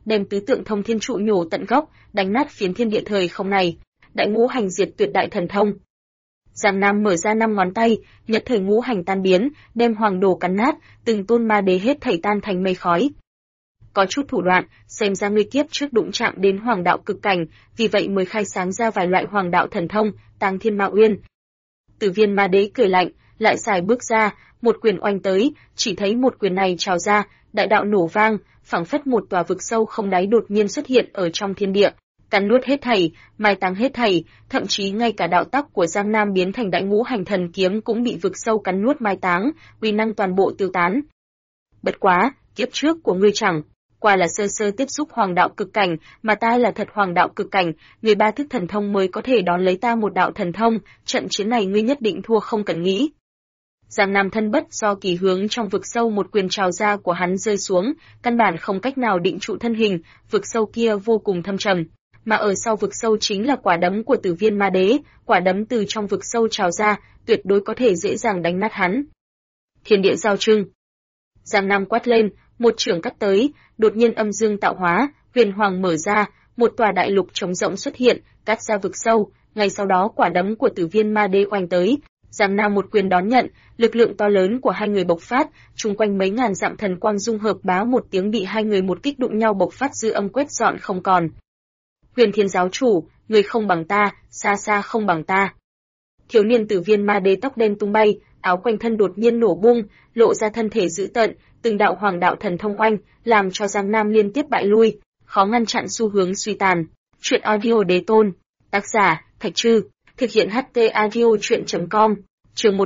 đem tứ tượng thông thiên trụ nhổ tận gốc, đánh nát phiến thiên địa thời không này. Đại ngũ hành diệt tuyệt đại thần thông. Giang Nam mở ra 5 ngón tay, nhật thời ngũ hành tan biến, đem hoàng đồ cắn nát, từng tôn ma đế hết thảy tan thành mây khói. Có chút thủ đoạn, xem ra ngươi kiếp trước đụng chạm đến hoàng đạo cực cảnh, vì vậy mới khai sáng ra vài loại hoàng đạo thần thông, Táng Thiên Ma Uyên. Tử Viên Ma Đế cười lạnh, lại xài bước ra, một quyền oanh tới, chỉ thấy một quyền này trào ra, đại đạo nổ vang, phảng phất một tòa vực sâu không đáy đột nhiên xuất hiện ở trong thiên địa, cắn nuốt hết thảy, mai táng hết thảy, thậm chí ngay cả đạo tắc của Giang Nam biến thành đại ngũ hành thần kiếm cũng bị vực sâu cắn nuốt mai táng, uy năng toàn bộ tiêu tán. Bất quá, kiếp trước của ngươi chẳng qua là sơ sơ tiếp xúc hoàng đạo cực cảnh, mà ta là thật hoàng đạo cực cảnh, người 3 thức thần thông mới có thể đón lấy ta một đạo thần thông, trận chiến này ngươi nhất định thua không cần nghĩ. Giang Nam thân bất do kỳ hướng trong vực sâu một quyền trào ra của hắn rơi xuống, căn bản không cách nào định trụ thân hình, vực sâu kia vô cùng thâm trầm, mà ở sau vực sâu chính là quả đấm của Tử Viên Ma Đế, quả đấm từ trong vực sâu trào ra, tuyệt đối có thể dễ dàng đánh nát hắn. Thiên địa giao trưng. Giang Nam quát lên, một chưởng cắt tới, đột nhiên âm dương tạo hóa, huyền hoàng mở ra, một tòa đại lục trống rỗng xuất hiện, cắt ra vực sâu, ngay sau đó quả đấm của Tử Viên Ma Đế oanh tới. Giang Nam một quyền đón nhận, lực lượng to lớn của hai người bộc phát, chung quanh mấy ngàn dặm thần quang dung hợp bá một tiếng bị hai người một kích đụng nhau bộc phát dư âm quét dọn không còn. Huyền Thiên giáo chủ, người không bằng ta, xa xa không bằng ta. Thiếu niên Tử Viên Ma Đế tóc đen tung bay, áo quanh thân đột nhiên nổ bung, lộ ra thân thể dữ tợn, từng đạo hoàng đạo thần thông oanh, làm cho Giang Nam liên tiếp bại lui, khó ngăn chặn xu hướng suy tàn. Truyện audio đế tôn, tác giả Thạch Trư, thực hiện HT audio truyện.com. Chương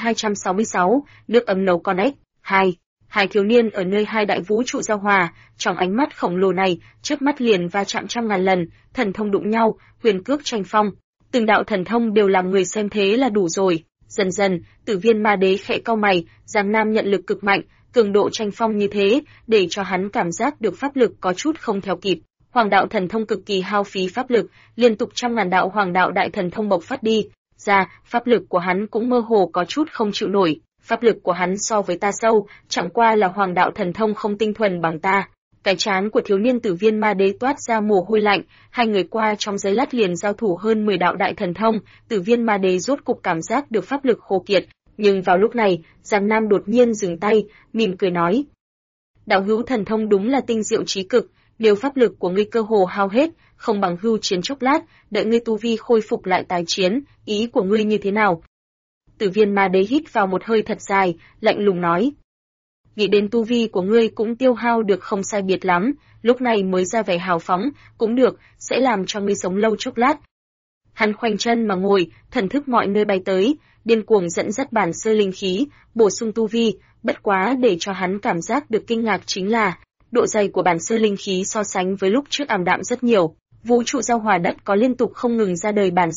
1266, nước ấm nấu con ếch. 2. Hai thiếu niên ở nơi hai đại vũ trụ giao hòa, trong ánh mắt khổng lồ này, trước mắt liền va chạm trăm ngàn lần, thần thông đụng nhau, huyền cước tranh phong. Từng đạo thần thông đều làm người xem thế là đủ rồi. Dần dần, Tử Viên Ma Đế khẽ cau mày, Giang Nam nhận lực cực mạnh, cường độ tranh phong như thế, để cho hắn cảm giác được pháp lực có chút không theo kịp. Hoàng đạo thần thông cực kỳ hao phí pháp lực, liên tục trăm ngàn đạo hoàng đạo đại thần thông bộc phát đi ra, pháp lực của hắn cũng mơ hồ có chút không chịu nổi. Pháp lực của hắn so với ta sâu, chẳng qua là hoàng đạo thần thông không tinh thuần bằng ta. Cái trán của thiếu niên Tử Viên Ma Đế toát ra mồ hôi lạnh, hai người qua trong giây lát liền giao thủ hơn 10 đạo đại thần thông, Tử Viên Ma Đế rốt cục cảm giác được pháp lực khô kiệt, nhưng vào lúc này, Giang Nam đột nhiên dừng tay, mỉm cười nói: "Đạo hữu thần thông đúng là tinh diệu trí cực, nếu pháp lực của ngươi cơ hồ hao hết, không bằng hưu chiến chốc lát, đợi ngươi tu vi khôi phục lại tái chiến, ý của ngươi như thế nào?" Tử Viên Ma Đế hít vào một hơi thật dài, lạnh lùng nói: "Nghĩ đến tu vi của ngươi cũng tiêu hao được không sai biệt lắm, lúc này mới ra vẻ hào phóng, cũng được, sẽ làm cho ngươi sống lâu chốc lát." Hắn khoanh chân mà ngồi, thần thức mọi nơi bay tới, điên cuồng dẫn dắt bản sơ linh khí, bổ sung tu vi, bất quá để cho hắn cảm giác được kinh ngạc chính là, độ dày của bản sơ linh khí so sánh với lúc trước ảm đạm rất nhiều. Vũ trụ giao hòa đất có liên tục không ngừng ra đời bản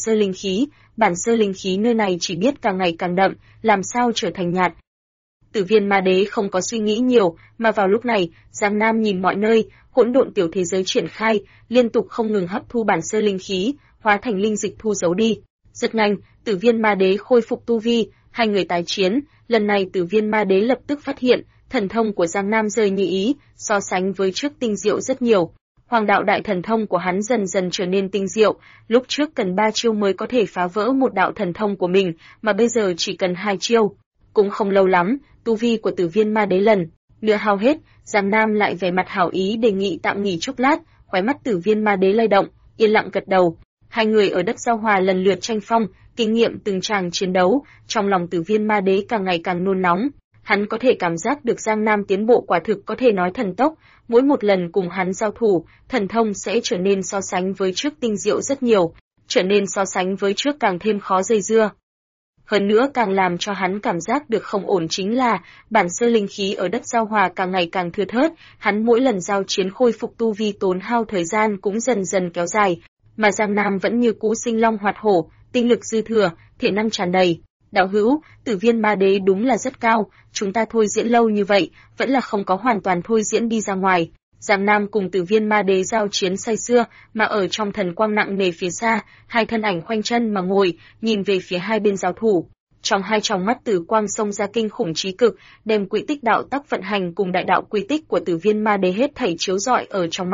sơ linh khí nơi này chỉ biết càng ngày càng đậm, làm sao trở thành nhạt. Tử Viên Ma Đế không có suy nghĩ nhiều, mà vào lúc này, Giang Nam nhìn mọi nơi, hỗn độn tiểu thế giới triển khai, liên tục không ngừng hấp thu bản sơ linh khí, hóa thành linh dịch thu giấu đi. Rất nhanh, Tử Viên Ma Đế khôi phục tu vi, hai người tái chiến, lần này Tử Viên Ma Đế lập tức phát hiện, thần thông của Giang Nam rời như ý, so sánh với trước tinh diệu rất nhiều. Hoàng đạo đại thần thông của hắn dần dần trở nên tinh diệu, lúc trước cần 3 chiêu mới có thể phá vỡ một đạo thần thông của mình, mà bây giờ chỉ cần 2 chiêu. Cũng không lâu lắm, tu vi của Tử Viên Ma Đế lần nữa hao hết, Giang Nam lại vẻ mặt hảo ý đề nghị tạm nghỉ chốc lát, khóe mắt Tử Viên Ma Đế lay động, yên lặng gật đầu. Hai người ở đất giao hòa lần lượt tranh phong, kinh nghiệm từng tràng chiến đấu, trong lòng Tử Viên Ma Đế càng ngày càng nôn nóng. Hắn có thể cảm giác được Giang Nam tiến bộ quả thực có thể nói thần tốc, mỗi một lần cùng hắn giao thủ, thần thông sẽ trở nên so sánh với trước tinh diệu rất nhiều, trở nên so sánh với trước càng thêm khó dây dưa. Hơn nữa càng làm cho hắn cảm giác được không ổn chính là, bản sơ linh khí ở đất giao hòa càng ngày càng thưa thớt, hắn mỗi lần giao chiến khôi phục tu vi tốn hao thời gian cũng dần dần kéo dài, mà Giang Nam vẫn như cũ sinh long hoạt hổ, tinh lực dư thừa, thể năng tràn đầy. Đạo hữu, Tử Viên Ma Đế đúng là rất cao, chúng ta thôi diễn lâu như vậy, vẫn là không có hoàn toàn thôi diễn đi ra ngoài. Giang Nam cùng Tử Viên Ma Đế giao chiến say sưa, mà ở trong thần quang nặng nề phía xa, hai thân ảnh khoanh chân mà ngồi, nhìn về phía hai bên giao thủ. Trong hai tròng mắt tử quang xông ra kinh khủng trí cực, đem quỹ tích đạo tắc vận hành cùng đại đạo quy tích của Tử Viên Ma Đế hết thảy chiếu rọi ở trong mắt.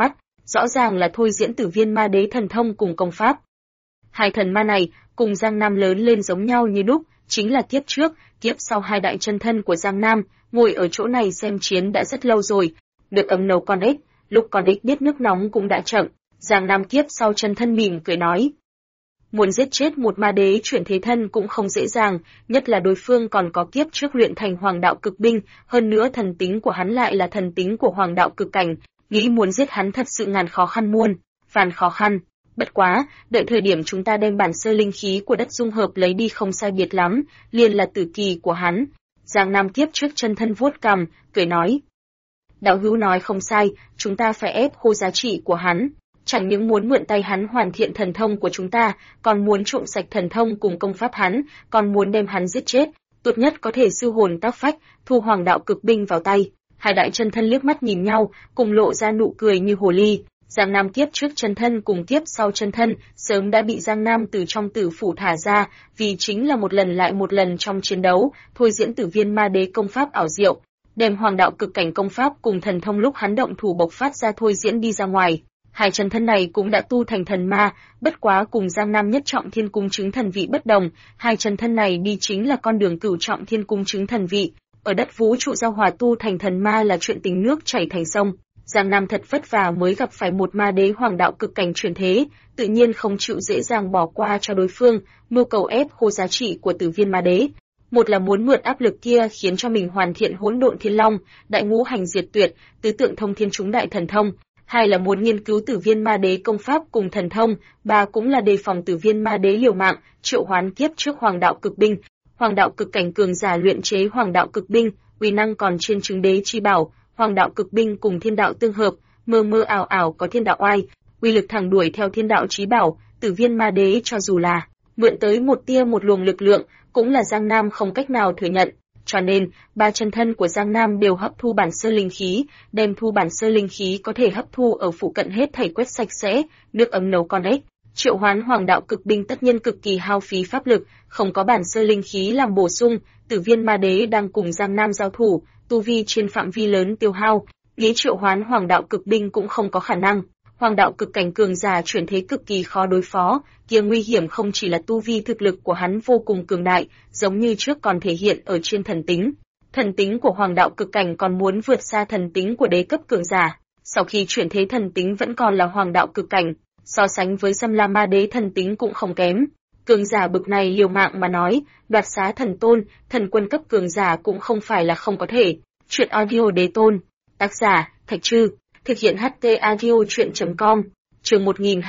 rõ ràng là thôi diễn Tử Viên Ma Đế thần thông cùng công pháp. Hai thần ma này cùng Giang Nam lớn lên giống nhau như đúc, chính là kiếp trước, kiếp sau hai đại chân thân của Giang Nam, ngồi ở chỗ này xem chiến đã rất lâu rồi, được ấm nấu con ếch, lúc con ếch biết nước nóng cũng đã chậm. Giang Nam kiếp sau chân thân mỉm cười nói: muốn giết chết một ma đế chuyển thế thân cũng không dễ dàng, nhất là đối phương còn có kiếp trước luyện thành hoàng đạo cực binh, hơn nữa thần tính của hắn lại là thần tính của hoàng đạo cực cảnh, nghĩ muốn giết hắn thật sự ngàn khó khăn muôn vàn khó khăn. Bất quá, đợi thời điểm chúng ta đem bản sơ linh khí của đất dung hợp lấy đi không sai biệt lắm, liền là tử kỳ của hắn. Giang Nam kiếp trước chân thân vuốt cằm, cười nói: đạo hữu nói không sai, chúng ta phải ép khô giá trị của hắn. Chẳng những muốn mượn tay hắn hoàn thiện thần thông của chúng ta, còn muốn trộm sạch thần thông cùng công pháp hắn, còn muốn đem hắn giết chết, tốt nhất có thể siêu hồn tác phách, thu hoàng đạo cực binh vào tay. Hai đại chân thân liếc mắt nhìn nhau, cùng lộ ra nụ cười như hồ ly. Giang Nam kiếp trước chân thân cùng kiếp sau chân thân, sớm đã bị Giang Nam từ trong tử phủ thả ra, vì chính là một lần lại một lần trong chiến đấu, thôi diễn Tử Viên Ma Đế công pháp ảo diệu, đem hoàng đạo cực cảnh công pháp cùng thần thông lúc hắn động thủ bộc phát ra thôi diễn đi ra ngoài. Hai chân thân này cũng đã tu thành thần ma, bất quá cùng Giang Nam nhất trọng thiên cung chứng thần vị bất đồng, hai chân thân này đi chính là con đường cửu trọng thiên cung chứng thần vị. Ở đất vũ trụ giao hòa tu thành thần ma là chuyện tình nước chảy thành sông. Giang Nam thật vất vả mới gặp phải một ma đế hoàng đạo cực cảnh chuyển thế, tự nhiên không chịu dễ dàng bỏ qua cho đối phương, mưu cầu ép khô giá trị của Tử Viên Ma Đế. Một là muốn mượn áp lực kia khiến cho mình hoàn thiện Hỗn Độn Thiên Long, Đại Ngũ Hành Diệt Tuyệt, Tứ Tượng Thông Thiên Chúng Đại Thần Thông. Hai là muốn nghiên cứu Tử Viên Ma Đế công pháp cùng thần thông, ba cũng là đề phòng Tử Viên Ma Đế liều mạng, triệu hoán kiếp trước hoàng đạo cực binh. Hoàng đạo cực cảnh cường giả luyện chế hoàng đạo cực binh, uy năng còn trên chứng đế chi bảo, hoàng đạo cực binh cùng thiên đạo tương hợp, mơ mơ ảo ảo có thiên đạo oai, uy lực thẳng đuổi theo thiên đạo chí bảo, Tử Viên Ma Đế cho dù là mượn tới một tia một luồng lực lượng, cũng là Giang Nam không cách nào thừa nhận. Cho nên, ba chân thân của Giang Nam đều hấp thu bản sơ linh khí, đem thu bản sơ linh khí có thể hấp thu ở phụ cận hết thảy quét sạch sẽ, nước ấm nấu con ếch. Triệu hoán hoàng đạo cực binh tất nhiên cực kỳ hao phí pháp lực, không có bản sơ linh khí làm bổ sung, Tử Viên Ma Đế đang cùng Giang Nam giao thủ, tu vi trên phạm vi lớn tiêu hao, nghĩ triệu hoán hoàng đạo cực binh cũng không có khả năng. Hoàng đạo cực cảnh cường giả chuyển thế cực kỳ khó đối phó, kia nguy hiểm không chỉ là tu vi thực lực của hắn vô cùng cường đại, giống như trước còn thể hiện ở trên thần tính. Thần tính của hoàng đạo cực cảnh còn muốn vượt xa thần tính của đế cấp cường giả, sau khi chuyển thế thần tính vẫn còn là hoàng đạo cực cảnh, so sánh với Xâm La Ma Đế thần tính cũng không kém. Cường giả bực này liều mạng mà nói, đoạt xá thần tôn, thần quân cấp cường giả cũng không phải là không có thể. Chuyện audio đế tôn, tác giả, Thạch Trư, thực hiện HT audio chuyện.com, chương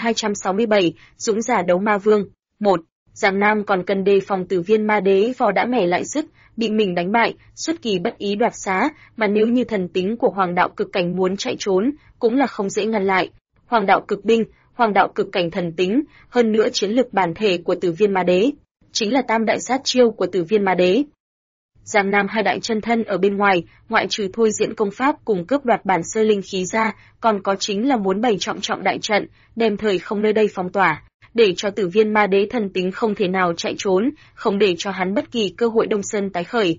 1267, Dũng giả đấu ma vương. 1. Giang Nam còn cần đề phòng Tử Viên Ma Đế vò đã mẻ lại sức, bị mình đánh bại, xuất kỳ bất ý đoạt xá, mà nếu như thần tính của hoàng đạo cực cảnh muốn chạy trốn, cũng là không dễ ngăn lại. Hoàng đạo cực binh, hoàng đạo cực cảnh thần tính, hơn nữa chiến lực bản thể của Tử Viên Ma Đế, chính là tam đại sát chiêu của Tử Viên Ma Đế. Giang Nam hai đại chân thân ở bên ngoài, ngoại trừ thôi diễn công pháp cùng cướp đoạt bản sơ linh khí ra, còn có chính là muốn bày trọng đại trận, đem thời không nơi đây phong tỏa, để cho Tử Viên Ma Đế thần tính không thể nào chạy trốn, không để cho hắn bất kỳ cơ hội Đông Sơn tái khởi.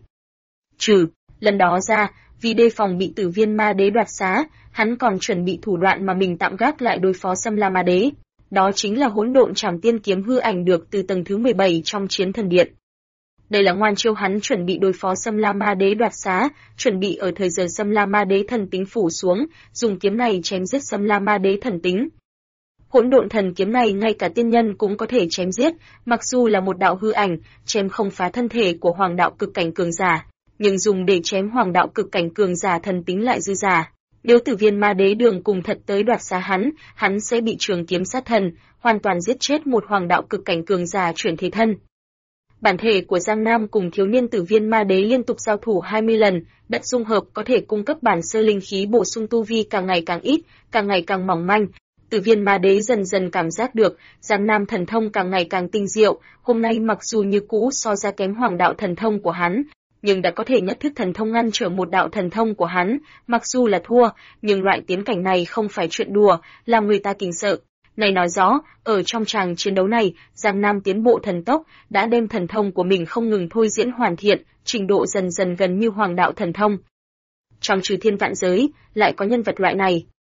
Trừ lần đó ra, vì đề phòng bị Tử Viên Ma Đế đoạt xá, hắn còn chuẩn bị thủ đoạn mà mình tạm gác lại đối phó Xâm La Ma Đế. Đó chính là Hỗn Độn Trảm Tiên kiếm hư ảnh được từ tầng thứ 17 trong Chiến Thần Điện. Đây là ngoan chiêu hắn chuẩn bị đối phó Xâm La Ma Đế đoạt xá, chuẩn bị ở thời giờ Xâm La Ma Đế thần tính phủ xuống, dùng kiếm này chém giết Xâm La Ma Đế thần tính. Hỗn Độn Thần kiếm này ngay cả tiên nhân cũng có thể chém giết, mặc dù là một đạo hư ảnh, chém không phá thân thể của hoàng đạo cực cảnh cường giả, nhưng dùng để chém hoàng đạo cực cảnh cường giả thần tính lại dư giả. Nếu Tử Viên Ma Đế đường cùng thật tới đoạt xá hắn sẽ bị trường kiếm sát thần, hoàn toàn giết chết một hoàng đạo cực cảnh cường giả chuyển thế thân. Bản thể của Giang Nam cùng thiếu niên Tử Viên Ma Đế liên tục giao thủ 20 lần, đất dung hợp có thể cung cấp bản sơ linh khí bổ sung tu vi càng ngày càng ít, càng ngày càng mỏng manh. Tử Viên Ma Đế dần dần cảm giác được, Giang Nam thần thông càng ngày càng tinh diệu, hôm nay mặc dù như cũ so ra kém hoàng đạo thần thông của hắn, nhưng đã có thể nhất thức thần thông ngăn trở một đạo thần thông của hắn, mặc dù là thua, nhưng loại tiến cảnh này không phải chuyện đùa, làm người ta kinh sợ. Này nói rõ, ở trong tràng chiến đấu này, Giang Nam tiến bộ thần tốc, đã đem thần thông của mình không ngừng thôi diễn hoàn thiện, trình độ dần dần gần như hoàng đạo thần thông. Trong Trừ Thiên vạn giới, lại có nhân vật loại này.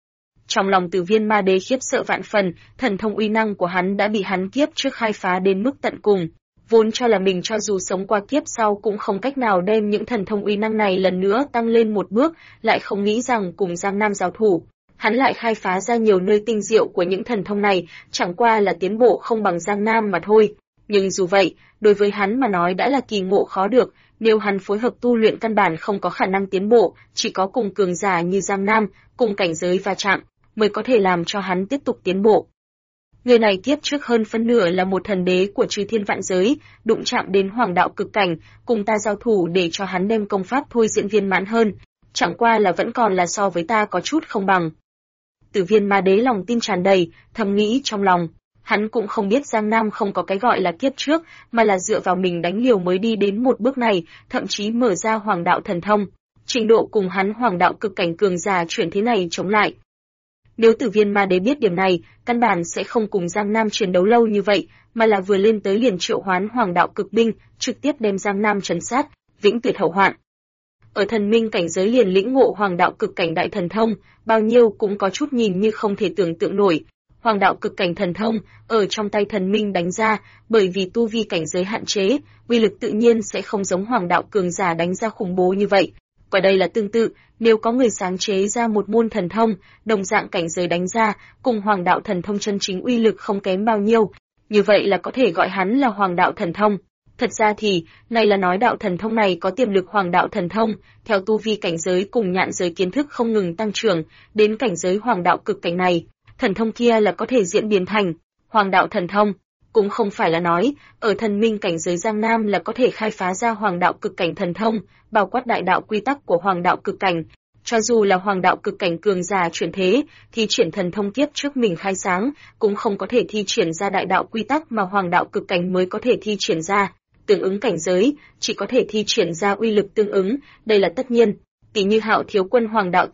Trong lòng Tử Viên Ma Đế khiếp sợ vạn phần, thần thông uy năng của hắn đã bị hắn kiếp trước khai phá đến mức tận cùng. Vốn cho là mình cho dù sống qua kiếp sau cũng không cách nào đem những thần thông uy năng này lần nữa tăng lên một bước, lại không nghĩ rằng cùng Giang Nam giao thủ, hắn lại khai phá ra nhiều nơi tinh diệu của những thần thông này, chẳng qua là tiến bộ không bằng Giang Nam mà thôi. Nhưng dù vậy, đối với hắn mà nói đã là kỳ ngộ khó được, nếu hắn phối hợp tu luyện căn bản không có khả năng tiến bộ, chỉ có cùng cường giả như Giang Nam, cùng cảnh giới va chạm, mới có thể làm cho hắn tiếp tục tiến bộ. Người này kiếp trước hơn phân nửa là một thần đế của chư thiên vạn giới, đụng chạm đến hoàng đạo cực cảnh, cùng ta giao thủ để cho hắn đem công pháp thôi diễn viên mãn hơn, chẳng qua là vẫn còn là so với ta có chút không bằng. Tử Viên Ma Đế lòng tin tràn đầy, thầm nghĩ trong lòng, hắn cũng không biết Giang Nam không có cái gọi là kiếp trước, mà là dựa vào mình đánh liều mới đi đến một bước này, thậm chí mở ra hoàng đạo thần thông, trình độ cùng hắn hoàng đạo cực cảnh cường giả chuyển thế này chống lại. Nếu Tử Viên Ma Đế biết điểm này, căn bản sẽ không cùng Giang Nam chiến đấu lâu như vậy, mà là vừa lên tới liền triệu hoán hoàng đạo cực binh, trực tiếp đem Giang Nam trấn sát, vĩnh tuyệt hậu hoạn. Ở thần minh cảnh giới liền lĩnh ngộ hoàng đạo cực cảnh đại thần thông, bao nhiêu cũng có chút nhìn như không thể tưởng tượng nổi. Hoàng đạo cực cảnh thần thông, ở trong tay thần minh đánh ra, bởi vì tu vi cảnh giới hạn chế, uy lực tự nhiên sẽ không giống hoàng đạo cường giả đánh ra khủng bố như vậy. Quả đây là tương tự, nếu có người sáng chế ra một môn thần thông, đồng dạng cảnh giới đánh ra, cùng hoàng đạo thần thông chân chính uy lực không kém bao nhiêu, như vậy là có thể gọi hắn là hoàng đạo thần thông. Thật ra thì, này là nói đạo thần thông này có tiềm lực hoàng đạo thần thông, theo tu vi cảnh giới cùng nhạn giới kiến thức không ngừng tăng trưởng, đến cảnh giới hoàng đạo cực cảnh này, thần thông kia là có thể diễn biến thành hoàng đạo thần thông. Cũng không phải là nói, ở thần minh cảnh giới Giang Nam là có thể khai phá ra hoàng đạo cực cảnh thần thông, bao quát đại đạo quy tắc của hoàng đạo cực cảnh. Cho dù là hoàng đạo cực cảnh cường giả chuyển thế, thì triển thần thông kiếp trước mình khai sáng, cũng không có thể thi triển ra đại đạo quy tắc mà hoàng đạo cực cảnh mới có thể thi triển ra. Tương ứng cảnh giới, chỉ có thể thi triển ra uy lực tương ứng, đây là tất nhiên. Tỷ như Hạo Thiếu Quân Hoàng đạo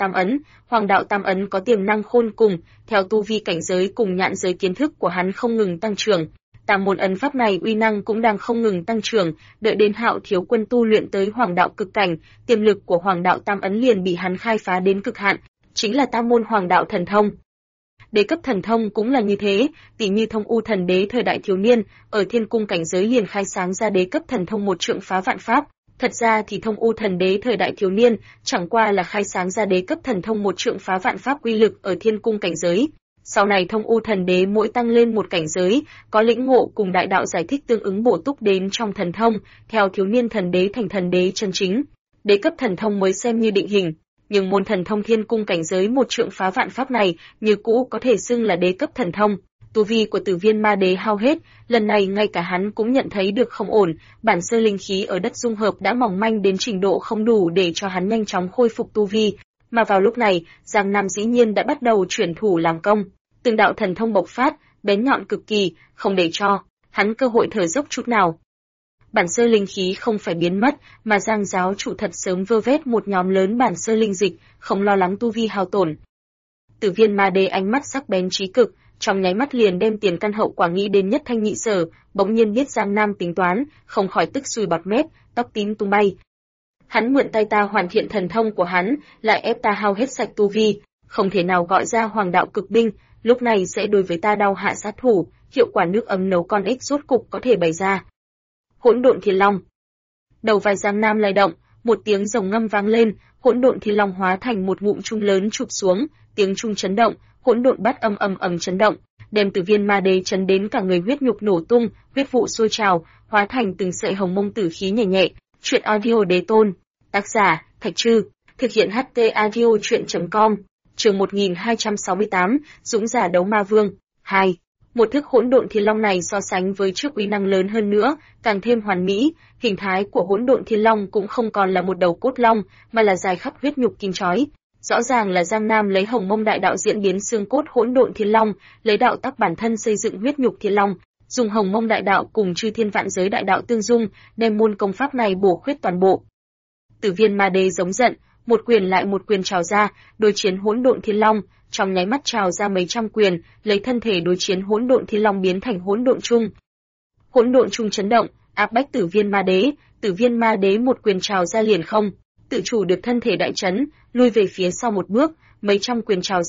Tam ấn có tiềm năng khôn cùng, theo tu vi cảnh giới cùng nhạn giới kiến thức của hắn không ngừng tăng trưởng. Tam môn ấn pháp này uy năng cũng đang không ngừng tăng trưởng, đợi đến Hạo Thiếu Quân tu luyện tới hoàng đạo cực cảnh, tiềm lực của Hoàng đạo Tam ấn liền bị hắn khai phá đến cực hạn, chính là tam môn hoàng đạo thần thông. Đế cấp thần thông cũng là như thế, tỷ như Thông U thần đế thời đại thiếu niên, ở thiên cung cảnh giới liền khai sáng ra đế cấp thần thông một trượng phá vạn pháp. Thật ra thì Thông U thần đế thời đại thiếu niên, chẳng qua là khai sáng ra đế cấp thần thông một trượng phá vạn pháp uy lực ở thiên cung cảnh giới. Sau này Thông U thần đế mỗi tăng lên một cảnh giới, có lĩnh ngộ cùng đại đạo giải thích tương ứng bổ túc đến trong thần thông, theo thiếu niên thần đế thành thần đế chân chính. Đế cấp thần thông mới xem như định hình. Nhưng môn thần thông thiên cung cảnh giới một trượng phá vạn pháp này, như cũ có thể xưng là đế cấp thần thông. Tu vi của Tử Viên Ma Đế hao hết, lần này ngay cả hắn cũng nhận thấy được không ổn, bản sơ linh khí ở đất dung hợp đã mỏng manh đến trình độ không đủ để cho hắn nhanh chóng khôi phục tu vi, mà vào lúc này, Giang Nam dĩ nhiên đã bắt đầu chuyển thủ làm công, từng đạo thần thông bộc phát, bén nhọn cực kỳ, không để cho hắn cơ hội thở dốc chút nào. Bản sơ linh khí không phải biến mất, mà Giang giáo chủ thật sớm vơ vét một nhóm lớn bản sơ linh dịch, không lo lắng tu vi hao tổn. Tử Viên Ma Đế ánh mắt sắc bén trí cực, trong nháy mắt liền đem tiền căn hậu quả nghĩ đến nhất thanh nhị sở, bỗng nhiên biết Giang Nam tính toán, không khỏi tức sùi bọt mép, tóc tím tung bay. Hắn mượn tay ta hoàn thiện thần thông của hắn, lại ép ta hao hết sạch tu vi, không thể nào gọi ra hoàng đạo cực binh, lúc này sẽ đối với ta đau hạ sát thủ, hiệu quả nước ấm nấu con ếch rốt cục có thể bày ra. Hỗn độn thiên long. Đầu vai Giang Nam lay động, một tiếng rồng ngâm vang lên, hỗn độn thiên long hóa thành một ngụm trung lớn chụp xuống, tiếng trung chấn động, hỗn độn bát ầm chấn động, đem Tử Viên Ma Đế chấn đến cả người huyết nhục nổ tung, huyết vụ sôi trào, hóa thành từng sợi hồng mông tử khí nhẹ nhẹ. Truyện audio đế tôn. Tác giả: Thạch Trư. Thực hiện HT audio truyện.com. Chương 1268, Dũng giả đấu ma vương 2. Một thức hỗn độn thiên long này so sánh với trước uy năng lớn hơn nữa, càng thêm hoàn mỹ, hình thái của hỗn độn thiên long cũng không còn là một đầu cốt long, mà là dài khắp huyết nhục kim chói. Rõ ràng là Giang Nam lấy hồng mông đại đạo diễn biến xương cốt hỗn độn thiên long, lấy đạo tắc bản thân xây dựng huyết nhục thiên long, dùng hồng mông đại đạo cùng chư thiên vạn giới đại đạo tương dung, đem môn công pháp này bổ khuyết toàn bộ. Tử Viên Ma Đế giống giận, một quyền lại một quyền trào ra, đối chiến hỗn độn thiên long, trong nháy mắt trào ra mấy trăm quyền, lấy thân thể đối chiến hỗn độn thiên long biến thành hỗn độn trung. Hỗn độn trung chấn động, áp bách Tử Viên Ma Đế, Tử Viên Ma Đế một quyền trào ra liền không tự chủ được thân thể đại chấn, lui về phía sau một bước, mấy trăm quyền trào ra,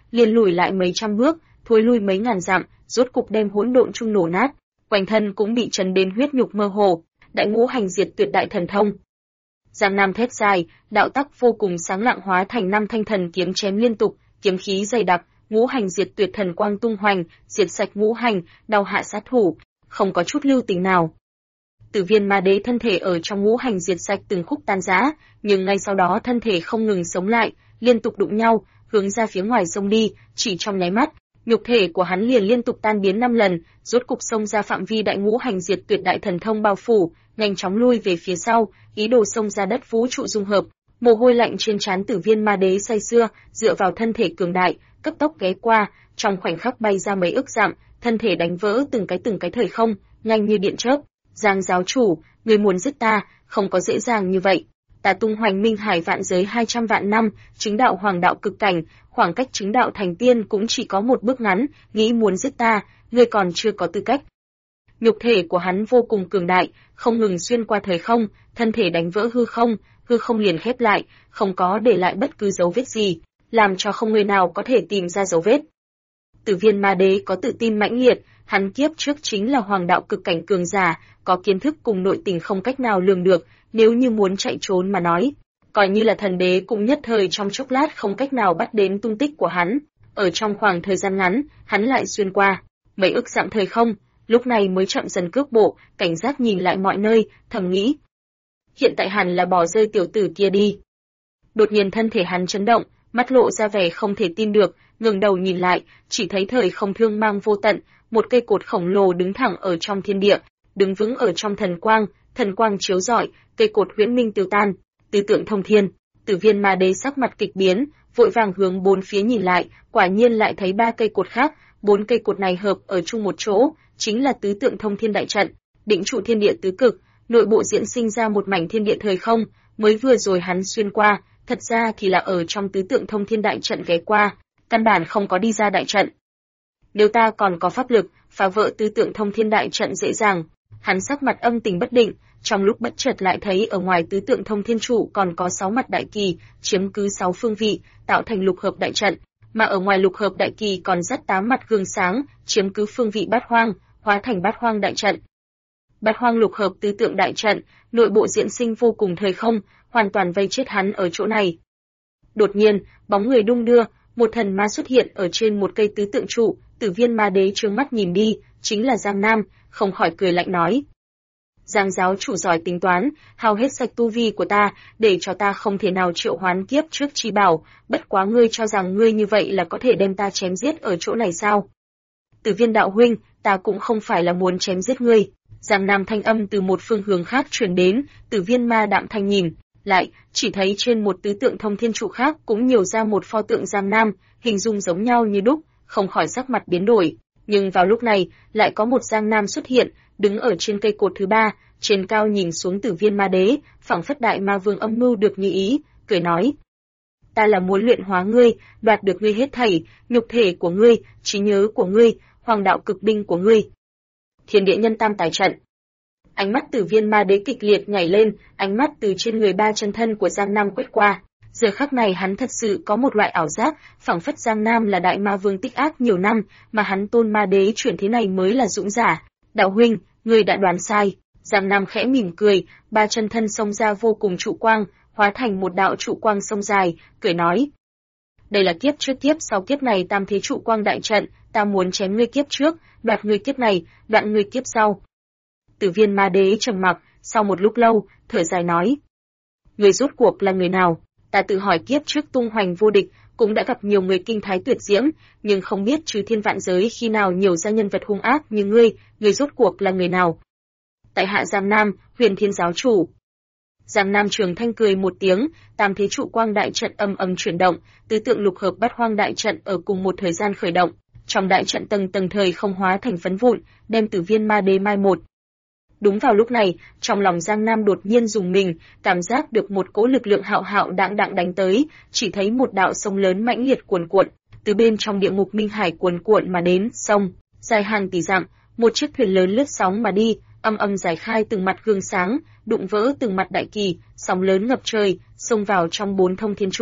liền lùi lại mấy trăm bước, thối lui mấy ngàn dặm, rốt cục đem hỗn độn trung nổ nát, quanh thân cũng bị chấn đến huyết nhục mơ hồ. Đại ngũ hành diệt tuyệt đại thần thông. Giang Nam thét dài, đạo tắc vô cùng sáng lạng hóa thành 5 thanh thần kiếm chém liên tục, kiếm khí dày đặc, ngũ hành diệt tuyệt thần quang tung hoành, diệt sạch ngũ hành, đao hạ sát thủ, không có chút lưu tình nào. Tử Viên Ma Đế thân thể ở trong ngũ hành diệt sạch từng khúc tan rã, nhưng ngay sau đó thân thể không ngừng sống lại, liên tục đụng nhau, hướng ra phía ngoài xông đi, chỉ trong nháy mắt, nhục thể của hắn liền liên tục tan biến 5 lần, rốt cục xông ra phạm vi đại ngũ hành diệt tuyệt đại thần thông bao phủ, nhanh chóng lui về phía sau, ý đồ xông ra đất vũ trụ dung hợp. Mồ hôi lạnh trên trán Tử Viên Ma Đế say sưa, dựa vào thân thể cường đại, cấp tốc ghé qua, trong khoảnh khắc bay ra mấy ức dặm, thân thể đánh vỡ từng cái thời không, nhanh như điện chớp. Giang giáo chủ, người muốn giết ta, không có dễ dàng như vậy. Ta tung hoành minh hải vạn giới 200 vạn năm, chứng đạo hoàng đạo cực cảnh, khoảng cách chứng đạo thành tiên cũng chỉ có một bước ngắn, nghĩ muốn giết ta, ngươi còn chưa có tư cách. Nhục thể của hắn vô cùng cường đại, không ngừng xuyên qua thời không, thân thể đánh vỡ hư không liền khép lại, không có để lại bất cứ dấu vết gì, làm cho không người nào có thể tìm ra dấu vết. Tử Viên Ma Đế có tự tin mãnh liệt, hắn kiếp trước chính là hoàng đạo cực cảnh cường giả, có kiến thức cùng nội tình không cách nào lường được, nếu như muốn chạy trốn mà nói, coi như là thần đế cũng nhất thời trong chốc lát không cách nào bắt đến tung tích của hắn. Ở trong khoảng thời gian ngắn, hắn lại xuyên qua mấy ức dặm thời không, lúc này mới chậm dần cước bộ, cảnh giác nhìn lại mọi nơi, thầm nghĩ, hiện tại hẳn là bỏ rơi tiểu tử kia đi. Đột nhiên thân thể hắn chấn động, mắt lộ ra vẻ không thể tin được, ngẩng đầu nhìn lại, chỉ thấy thời không thương mang vô tận, một cây cột khổng lồ đứng thẳng ở trong thiên địa, đứng vững ở trong thần quang chiếu rọi, cây cột huyễn minh tiêu tan, tứ tượng thông thiên. Tử Viên Ma Đế sắc mặt kịch biến, vội vàng hướng bốn phía nhìn lại, quả nhiên lại thấy 3 cây cột khác, 4 cây cột này hợp ở chung một chỗ, chính là tứ tượng thông thiên đại trận, định trụ thiên địa tứ cực, nội bộ diễn sinh ra một mảnh thiên địa thời không, mới vừa rồi hắn xuyên qua, thật ra thì là ở trong tứ tượng thông thiên đại trận ghé qua, căn bản không có đi ra đại trận. Nếu ta còn có pháp lực, phá vỡ tứ tượng thông thiên đại trận dễ dàng. Hắn sắc mặt âm tình bất định, trong lúc bất chợt lại thấy ở ngoài tứ tượng thông thiên trụ còn có 6 mặt đại kỳ, chiếm cứ 6 phương vị, tạo thành lục hợp đại trận, mà ở ngoài lục hợp đại kỳ còn dắt 8 mặt gương sáng, chiếm cứ phương vị bát hoang, hóa thành bát hoang đại trận. Bát hoang lục hợp tứ tượng đại trận, nội bộ diễn sinh vô cùng thời không, hoàn toàn vây chết hắn ở chỗ này. Đột nhiên, bóng người đung đưa, một thần ma xuất hiện ở trên một cây tứ tượng trụ, Tử Viên Ma Đế trừng mắt nhìn đi, chính là Giang Nam, không khỏi cười lạnh nói: Giang giáo chủ giỏi tính toán, hao hết sạch tu vi của ta, để cho ta không thể nào triệu hoán kiếp trước chi bảo, bất quá ngươi cho rằng ngươi như vậy là có thể đem ta chém giết ở chỗ này sao? Tử Viên đạo huynh, ta cũng không phải là muốn chém giết ngươi. Giang Nam thanh âm từ một phương hướng khác truyền đến, Tử Viên Ma đạm thanh nhìn lại, chỉ thấy trên một tứ tượng thông thiên trụ khác cũng nhiều ra một pho tượng Giang Nam, hình dung giống nhau như đúc, không khỏi sắc mặt biến đổi. Nhưng vào lúc này, lại có một Giang Nam xuất hiện, đứng ở trên cây cột thứ 3, trên cao nhìn xuống Tử Viên Ma Đế, phảng phất đại ma vương âm mưu được như ý, cười nói: Ta là muốn luyện hóa ngươi, đoạt được ngươi hết thảy, nhục thể của ngươi, trí nhớ của ngươi, hoàng đạo cực binh của ngươi. Thiên địa nhân tam tài trận. Ánh mắt Tử Viên Ma Đế kịch liệt nhảy lên, ánh mắt từ trên người 3 chân thân của Giang Nam quét qua. Giờ khắc này hắn thật sự có một loại ảo giác, phảng phất Giang Nam là đại ma vương tích ác nhiều năm, mà hắn tôn ma đế chuyển thế này mới là dũng giả. Đạo huynh, ngươi đã đoán sai. Giang Nam khẽ mỉm cười, 3 chân thân xông ra vô cùng trụ quang, hóa thành một đạo trụ quang sông dài, cười nói: Đây là kiếp trước kiếp sau kiếp này tam thế trụ quang đại trận, ta muốn chém ngươi kiếp trước, đoạt ngươi kiếp này, đoạn ngươi kiếp sau. Tử Viên Ma Đế trầm mặc, sau một lúc lâu, thở dài nói: Ngươi rốt cuộc là người nào? Ta tự hỏi kiếp trước tung hoành vô địch, cũng đã gặp nhiều người kinh thái tuyệt diễm, nhưng không biết trừ thiên vạn giới khi nào nhiều ra nhân vật hung ác như ngươi rốt cuộc là người nào? Tại hạ Giang Nam, Huyền Thiên giáo chủ. Giang Nam trường thanh cười một tiếng, tam thế trụ quang đại trận âm ầm chuyển động, tứ tượng lục hợp bát hoang đại trận ở cùng một thời gian khởi động, trong đại trận tầng tầng thời không hóa thành phấn vụn, đem Tử Viên Ma Đế mai một. Đúng vào lúc này, trong lòng Giang Nam đột nhiên rùng mình, cảm giác được một cỗ lực lượng hạo hạo đãng đãng đánh tới, chỉ thấy một đạo sông lớn mãnh liệt cuồn cuộn, từ bên trong địa ngục minh hải cuồn cuộn mà đến, sông dài hàng tỷ dặm, một chiếc thuyền lớn lướt sóng mà đi, âm âm giải khai từng mặt gương sáng, đụng vỡ từng mặt đại kỳ, sóng lớn ngập trời, xông vào trong 4 thông thiên trụ,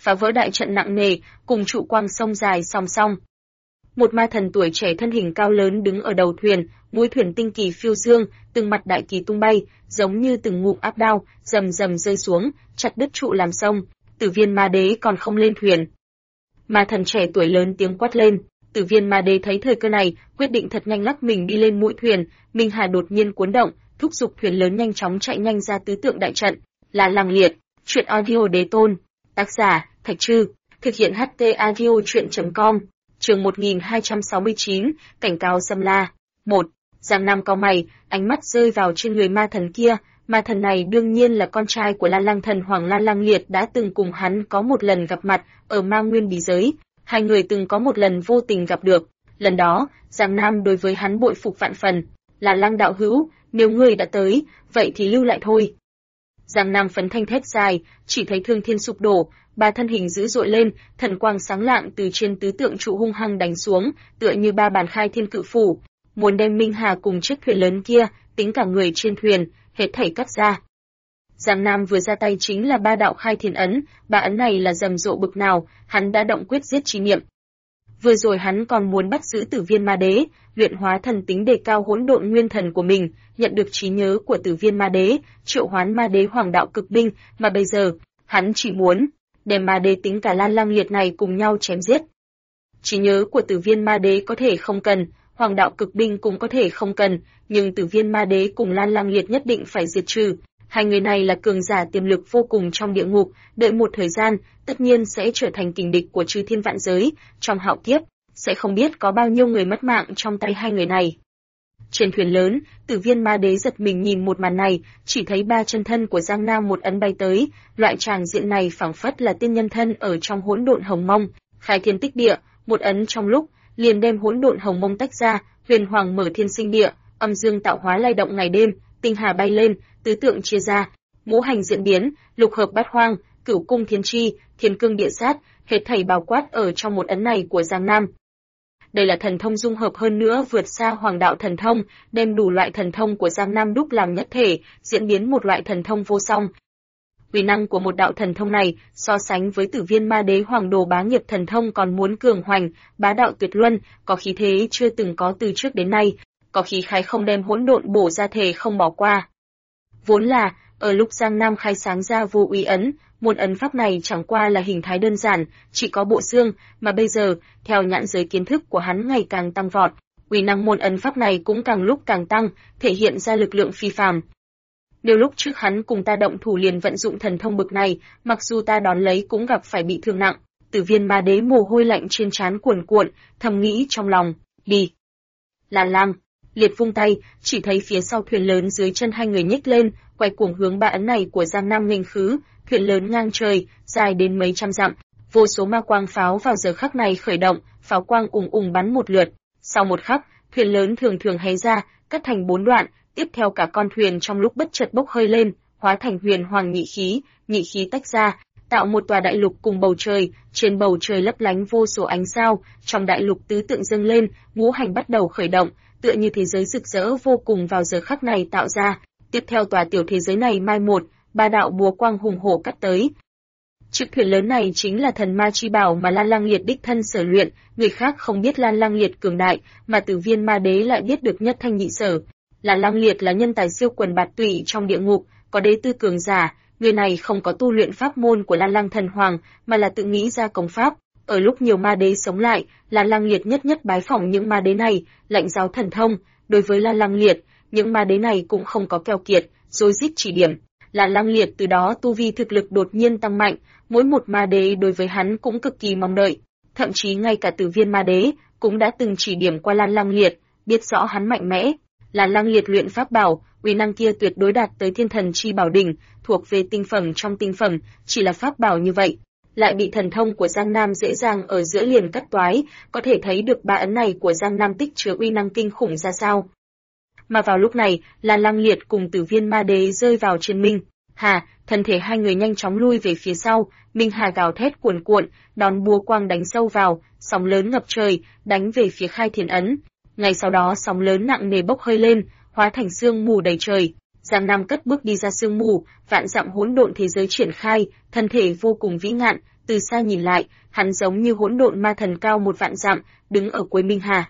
phá vỡ đại trận nặng nề, cùng trụ quang sông dài song song. Một ma thần tuổi trẻ thân hình cao lớn đứng ở đầu thuyền, mũi thuyền tinh kỳ phiêu dương, từng mặt đại kỳ tung bay, giống như từng ngụm áp đao, rầm rầm rơi xuống, chặt đứt trụ làm sông. Tử Viên Ma Đế còn không lên thuyền. Ma thần trẻ tuổi lớn tiếng quát lên. Tử Viên Ma Đế thấy thời cơ này, quyết định thật nhanh lắc mình đi lên mũi thuyền. Minh Hà đột nhiên cuốn động, thúc giục thuyền lớn nhanh chóng chạy nhanh ra tứ tượng đại trận. Là Lăng Liệt. Truyện audio đế tôn. Tác giả Thạch Trư. Thực hiện HT audio truyện.com. Chương 1269, cảnh cáo xâm la. 1. Giang Nam cau mày, ánh mắt rơi vào trên người ma thần kia. Ma thần này đương nhiên là con trai của Lan Lăng thần Hoàng Lan Lăng Liệt, đã từng cùng hắn có một lần gặp mặt ở Ma Nguyên bí giới. Hai người từng có một lần vô tình gặp được. Lần đó, Giang Nam đối với hắn bội phục vạn phần. Là Lăng đạo hữu, nếu ngươi đã tới, vậy thì lưu lại thôi. Giang Nam phấn thanh thét dài, chỉ thấy thương thiên sụp đổ, ba thân hình dữ dội lên, thần quang sáng lạng từ trên tứ tượng trụ hung hăng đánh xuống, tựa như ba bàn khai thiên cự phủ, muốn đem Minh Hà cùng chiếc thuyền lớn kia, tính cả người trên thuyền, hết thảy cắt ra. Giang Nam vừa ra tay chính là ba đạo khai thiên ấn, ba ấn này là rầm rộ bực nào, hắn đã động quyết giết chi niệm. Vừa rồi hắn còn muốn bắt giữ Tử Viên Ma Đế, luyện hóa thần tính đề cao hỗn độn nguyên thần của mình, nhận được trí nhớ của Tử Viên Ma Đế, triệu hoán Ma Đế Hoàng đạo cực binh, mà bây giờ, hắn chỉ muốn đem Ma Đế tính cả Lan Lăng Liệt này cùng nhau chém giết. Trí nhớ của Tử Viên Ma Đế có thể không cần, Hoàng đạo cực binh cũng có thể không cần, nhưng Tử Viên Ma Đế cùng Lan Lăng Liệt nhất định phải diệt trừ. Hai người này là cường giả tiềm lực vô cùng trong địa ngục, đợi một thời gian, tất nhiên sẽ trở thành kình địch của chư thiên vạn giới, trong hạo kiếp, sẽ không biết có bao nhiêu người mất mạng trong tay hai người này. Trên thuyền lớn, Tử Viên Ma Đế giật mình nhìn một màn này, chỉ thấy ba chân thân của Giang Nam một ấn bay tới, loại tràng diện này phảng phất là tiên nhân thân ở trong hỗn độn hồng mông, khai thiên tích địa, một ấn trong lúc, liền đem hỗn độn hồng mông tách ra, huyền hoàng mở thiên sinh địa, âm dương tạo hóa lay động ngày đêm, tinh hà bay lên, tứ tượng chia ra, ngũ hành diễn biến, lục hợp bát hoang, cửu cung thiên chi, thiên cương địa sát, hết thảy bao quát ở trong một ấn này của Giang Nam. Đây là thần thông dung hợp hơn nữa vượt xa hoàng đạo thần thông, đem đủ loại thần thông của Giang Nam đúc làm nhất thể, diễn biến một loại thần thông vô song. Uy năng của một đạo thần thông này, so sánh với Tử Viên Ma Đế Hoàng Đồ Bá Nghiệp thần thông còn muốn cường hoành, bá đạo tuyệt luân, có khí thế chưa từng có từ trước đến nay, có khí khái không đem hỗn độn bổ ra thể không bỏ qua. Vốn là, ở lúc Giang Nam khai sáng ra vô uy ấn, môn ấn pháp này chẳng qua là hình thái đơn giản, chỉ có bộ xương, mà bây giờ, theo nhãn giới kiến thức của hắn ngày càng tăng vọt, uy năng môn ấn pháp này cũng càng lúc càng tăng, thể hiện ra lực lượng phi phàm. Nếu lúc trước hắn cùng ta động thủ liền vận dụng thần thông bực này, mặc dù ta đón lấy cũng gặp phải bị thương nặng. Tử Viên Ma Đế mồ hôi lạnh trên trán cuồn cuộn, thầm nghĩ trong lòng, đi. Lan Lăng Liệt vung tay, chỉ thấy phía sau thuyền lớn dưới chân hai người nhích lên, quay cuồng hướng ba ấn này của Giang Nam nghênh khứ, thuyền lớn ngang trời, dài đến mấy trăm dặm, vô số ma quang pháo vào giờ khắc này khởi động, pháo quang ùng ùng bắn một lượt. Sau một khắc, thuyền lớn thường thường hé ra, cắt thành 4 đoạn, tiếp theo cả con thuyền trong lúc bất chợt bốc hơi lên, hóa thành huyền hoàng nhị khí tách ra, tạo một tòa đại lục cùng bầu trời, trên bầu trời lấp lánh vô số ánh sao, trong đại lục tứ tượng dâng lên, ngũ hành bắt đầu khởi động, tựa như thế giới rực rỡ vô cùng vào giờ khắc này tạo ra. Tiếp theo tòa tiểu thế giới này mai một, ba đạo búa quang hùng hổ cắt tới. Chiếc thuyền lớn này chính là thần ma chi bảo mà Lan Lăng Liệt đích thân sở luyện, người khác không biết Lan Lăng Liệt cường đại, mà Tử Viên Ma Đế lại biết được nhất thanh nhị sở. Lan Lăng Liệt là nhân tài siêu quần bạt tụy trong địa ngục, có đế tư cường giả, người này không có tu luyện pháp môn của Lan Lăng thần hoàng, mà là tự nghĩ ra công pháp. Ở lúc nhiều ma đế sống lại, Lan Lăng Liệt nhất bái phỏng những ma đế này, lãnh giáo thần thông. Đối với Lan Lăng Liệt, những ma đế này cũng không có keo kiệt, rối rít chỉ điểm. Lan Lăng Liệt từ đó tu vi thực lực đột nhiên tăng mạnh, mỗi một ma đế đối với hắn cũng cực kỳ mong đợi. Thậm chí ngay cả Tử Viên Ma Đế cũng đã từng chỉ điểm qua Lan Lăng Liệt, biết rõ hắn mạnh mẽ. Lan Lăng Liệt luyện pháp bảo, uy năng kia tuyệt đối đạt tới thiên thần chi bảo đỉnh, thuộc về tinh phẩm trong tinh phẩm, chỉ là pháp bảo như vậy, lại bị thần thông của Giang Nam dễ dàng ở giữa liền cắt toái, có thể thấy được ba ấn này của Giang Nam tích chứa uy năng kinh khủng ra sao. Mà vào lúc này, Lan Lăng Liệt cùng Tử Viên Ma Đế rơi vào trên Minh Hà, thân thể hai người nhanh chóng lui về phía sau, Minh Hà gào thét cuồn cuộn, đón búa quang đánh sâu vào, sóng lớn ngập trời, đánh về phía khai thiên ấn. Ngay sau đó sóng lớn nặng nề bốc hơi lên, hóa thành sương mù đầy trời. Giang Nam cất bước đi ra sương mù, vạn dặm hỗn độn thế giới triển khai, thân thể vô cùng vĩ ngạn, từ xa nhìn lại, hắn giống như hỗn độn ma thần cao 1 vạn dặm, đứng ở cuối Minh Hà.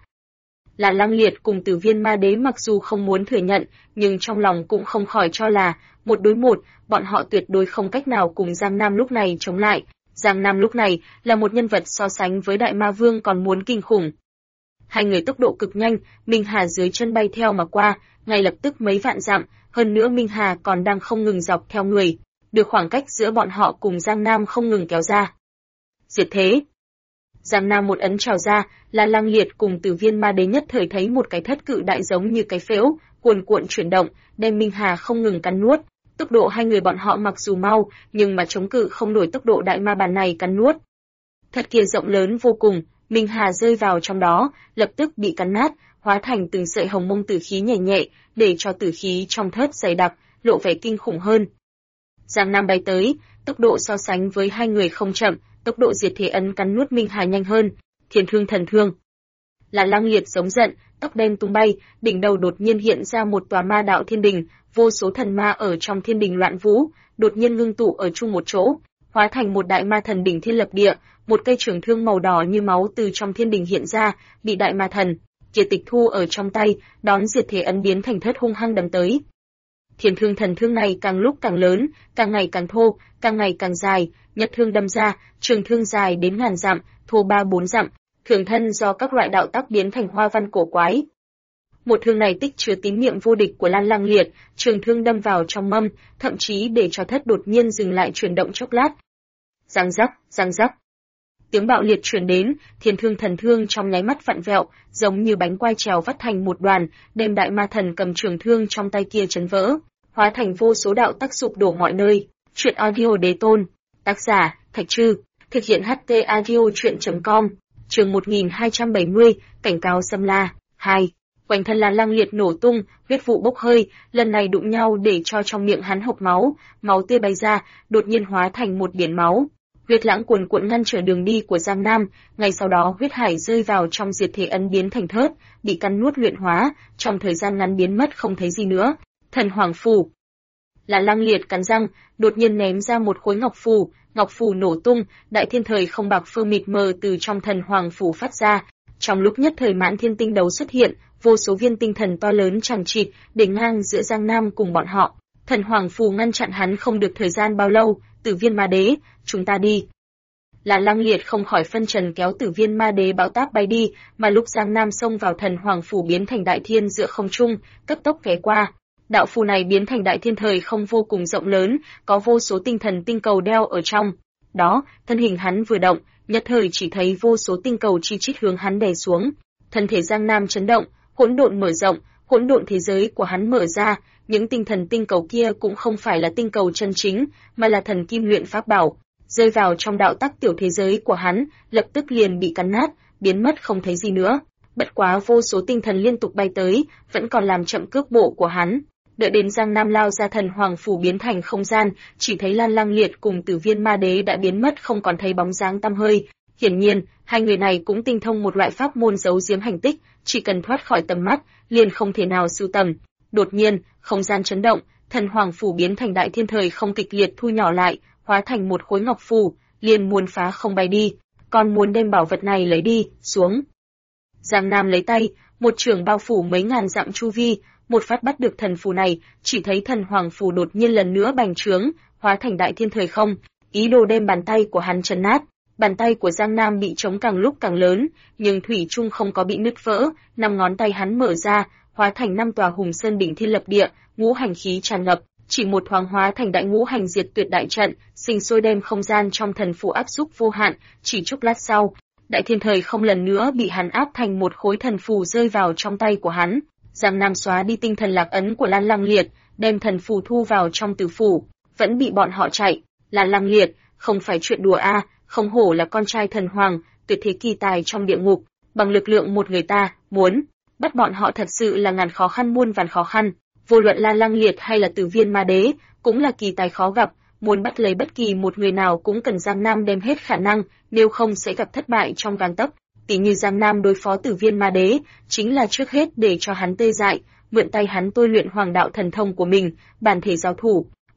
Là Lăng Liệt cùng Tử Viên Ma Đế mặc dù không muốn thừa nhận, nhưng trong lòng cũng không khỏi cho là, 1 đối 1, bọn họ tuyệt đối không cách nào cùng Giang Nam lúc này chống lại. Giang Nam lúc này là một nhân vật so sánh với Đại Ma Vương còn muốn kinh khủng. Hai người tốc độ cực nhanh, Minh Hà dưới chân bay theo mà qua, ngay lập tức mấy vạn dặm, hơn nữa Minh Hà còn đang không ngừng dọc theo người, được khoảng cách giữa bọn họ cùng Giang Nam không ngừng kéo ra. Diệt thế. Giang Nam một ấn trào ra, là Lăng Liệt cùng Tử Viên Ma Đế nhất thời thấy một cái thất cự đại giống như cái phễu, cuồn cuộn chuyển động, đem Minh Hà không ngừng cắn nuốt. Tốc độ hai người bọn họ mặc dù mau, nhưng mà chống cự không nổi tốc độ đại ma bàn này cắn nuốt. Thật kia rộng lớn vô cùng, Minh Hà rơi vào trong đó, lập tức bị cắn nát, hóa thành từng sợi hồng mông tử khí nhẹ nhẹ, để cho tử khí trong thớt dày đặc, lộ vẻ kinh khủng hơn. Giang Nam bay tới, tốc độ so sánh với hai người không chậm, tốc độ diệt thế ấn cắn nuốt Minh Hà nhanh hơn. Thiên thương thần thương. Là Lăng Liệt giống giận, tóc đen tung bay, đỉnh đầu đột nhiên hiện ra một tòa ma đạo thiên đình, vô số thần ma ở trong thiên đình loạn vũ, đột nhiên ngưng tụ ở chung một chỗ, hóa thành một đại ma thần đỉnh thiên lập địa, một cây trường thương màu đỏ như máu từ trong thiên đình hiện ra, bị đại ma thần kia tịch thu ở trong tay, đón diệt thế ấn biến thành thớt hung hăng đâm tới. Thiên thương thần thương này càng lúc càng lớn, càng ngày càng thô, càng ngày càng dài, nhất thương đâm ra, trường thương dài đến ngàn dặm, thô 3-4 dặm, thường thân do các loại đạo tác biến thành hoa văn cổ quái. Một thương này tích chứa tín niệm vô địch của Lăng Liệt, trường thương đâm vào trong mâm, thậm chí để cho thất đột nhiên dừng lại chuyển động chốc lát. Răng rắc. Tiếng bạo liệt truyền đến, thiên thương thần thương trong nháy mắt vặn vẹo, giống như bánh quai trèo vắt thành một đoàn, đem đại ma thần cầm trường thương trong tay kia chấn vỡ, hóa thành vô số đạo tác sụp đổ mọi nơi. Truyện audio đế tôn, tác giả Thạch Trư, thực hiện HT audio truyện.com, chương 1270, cảnh cáo xâm la, 2. Quanh thân là Lăng Liệt nổ tung, huyết vụ bốc hơi, lần này đụng nhau để cho trong miệng hắn hộc máu, máu tươi bay ra, đột nhiên hóa thành một biển máu. Huyết lãng cuồn cuộn ngăn trở đường đi của Giang Nam, ngay sau đó huyết hải rơi vào trong diệt thế ấn biến thành thớt, bị cắn nuốt luyện hóa, trong thời gian ngắn biến mất không thấy gì nữa. Thần Hoàng Phù. Là Lăng Liệt cắn răng, đột nhiên ném ra một khối ngọc phù nổ tung, đại thiên thời không bạc phơ mịt mờ từ trong Thần Hoàng Phù phát ra. Trong lúc nhất thời mãn thiên tinh đấu xuất hiện, vô số viên tinh thần to lớn chằng chịt, để ngang giữa Giang Nam cùng bọn họ. Thần Hoàng Phù ngăn chặn hắn không được thời gian bao lâu. Tử Viên Ma Đế, chúng ta đi. Là Lăng Liệt không khỏi phân trần kéo Tử Viên Ma Đế bão táp bay đi, mà lúc Giang Nam xông vào Thần Hoàng Phù biến thành đại thiên giữa không trung, cấp tốc ghé qua. Đạo phù này biến thành đại thiên thời không vô cùng rộng lớn, có vô số tinh thần tinh cầu đeo ở trong. Đó, thân hình hắn vừa động, nhất thời chỉ thấy vô số tinh cầu chi chít hướng hắn đè xuống. Thân thể Giang Nam chấn động, hỗn độn mở rộng, hỗn độn thế giới của hắn mở ra, những tinh thần tinh cầu kia cũng không phải là tinh cầu chân chính, mà là thần kim luyện pháp bảo, rơi vào trong đạo tắc tiểu thế giới của hắn, lập tức liền bị cắn nát, biến mất không thấy gì nữa. Bất quá vô số tinh thần liên tục bay tới, vẫn còn làm chậm cước bộ của hắn. Đợi đến Giang Nam lao ra Thần Hoàng Phủ biến thành không gian, chỉ thấy Lăng Liệt cùng Tử Viên Ma Đế đã biến mất không còn thấy bóng dáng tăm hơi. Hiển nhiên, hai người này cũng tinh thông một loại pháp môn giấu giếm hành tích, chỉ cần thoát khỏi tầm mắt, liền không thể nào sưu tầm. Đột nhiên, không gian chấn động, Thần Hoàng Phủ biến thành đại thiên thời không kịch liệt thu nhỏ lại, hóa thành một khối ngọc phù, liền muốn phá không bay đi, còn muốn đem bảo vật này lấy đi, xuống. Giang Nam lấy tay, một trường bao phủ mấy ngàn dặm chu vi, một phát bắt được thần phù này, chỉ thấy Thần Hoàng Phù đột nhiên lần nữa bành trướng, hóa thành đại thiên thời không, ý đồ đem bàn tay của hắn chấn nát. Bàn tay của Giang Nam bị trống càng lúc càng lớn, nhưng thủy chung không có bị nứt vỡ, 5 ngón tay hắn mở ra, hóa thành 5 tòa hùng sơn đỉnh thiên lập địa, ngũ hành khí tràn ngập, chỉ một thoáng hóa thành đại ngũ hành diệt tuyệt đại trận, sinh sôi đem không gian trong thần phù áp xúc vô hạn, chỉ chốc lát sau, đại thiên thời không lần nữa bị hắn áp thành một khối thần phù rơi vào trong tay của hắn. Giang Nam xóa đi tinh thần lạc ấn của Lăng Liệt, đem thần phù thu vào trong tử phủ, vẫn bị bọn họ chạy. Là Lăng Liệt, không phải chuyện đùa a, không hổ là con trai thần hoàng, tuyệt thế kỳ tài trong địa ngục, bằng lực lượng một người ta, muốn bắt bọn họ thật sự là ngàn khó khăn muôn vàn khó khăn. Vô luận là Lăng Liệt hay là Tử Viên Ma Đế, cũng là kỳ tài khó gặp, muốn bắt lấy bất kỳ một người nào cũng cần Giang Nam đem hết khả năng, nếu không sẽ gặp thất bại trong gang tấc. Tỷ như Giang Nam đối phó Tử Viên Ma Đế, chính là trước hết để cho hắn tê dại, mượn tay hắn tôi luyện hoàng đạo thần thông của mình, bản thể giao thủ,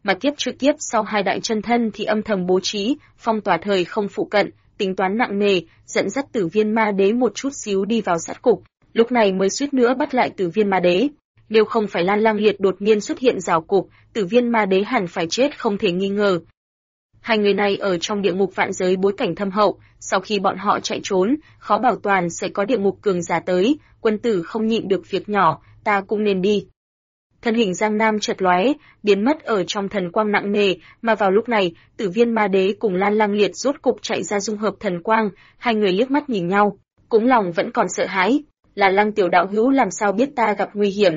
mà kiếp trước kiếp sau hai đại chân thân thì âm thầm bố trí, phong tỏa thời không phụ cận, tính toán nặng nề, dẫn dắt Tử Viên Ma Đế một chút xíu đi vào sát cục, lúc này mới suýt nữa bắt lại Tử Viên Ma Đế. Nếu không phải Lan Lang Liệt đột nhiên xuất hiện rào cục, Tử Viên Ma Đế hẳn phải chết không thể nghi ngờ. Hai người này ở trong địa ngục vạn giới bối cảnh thâm hậu, sau khi bọn họ chạy trốn, khó bảo toàn sẽ có địa ngục cường giả tới, quân tử không nhịn được việc nhỏ, ta cũng nên đi. Thân hình Giang Nam chợt lóe, biến mất ở trong thần quang nặng nề, mà vào lúc này, Tử Viên Ma Đế cùng Lan Lang Liệt rốt cục chạy ra dung hợp thần quang, hai người liếc mắt nhìn nhau, cũng lòng vẫn còn sợ hãi, là Lăng tiểu đạo hữu làm sao biết ta gặp nguy hiểm.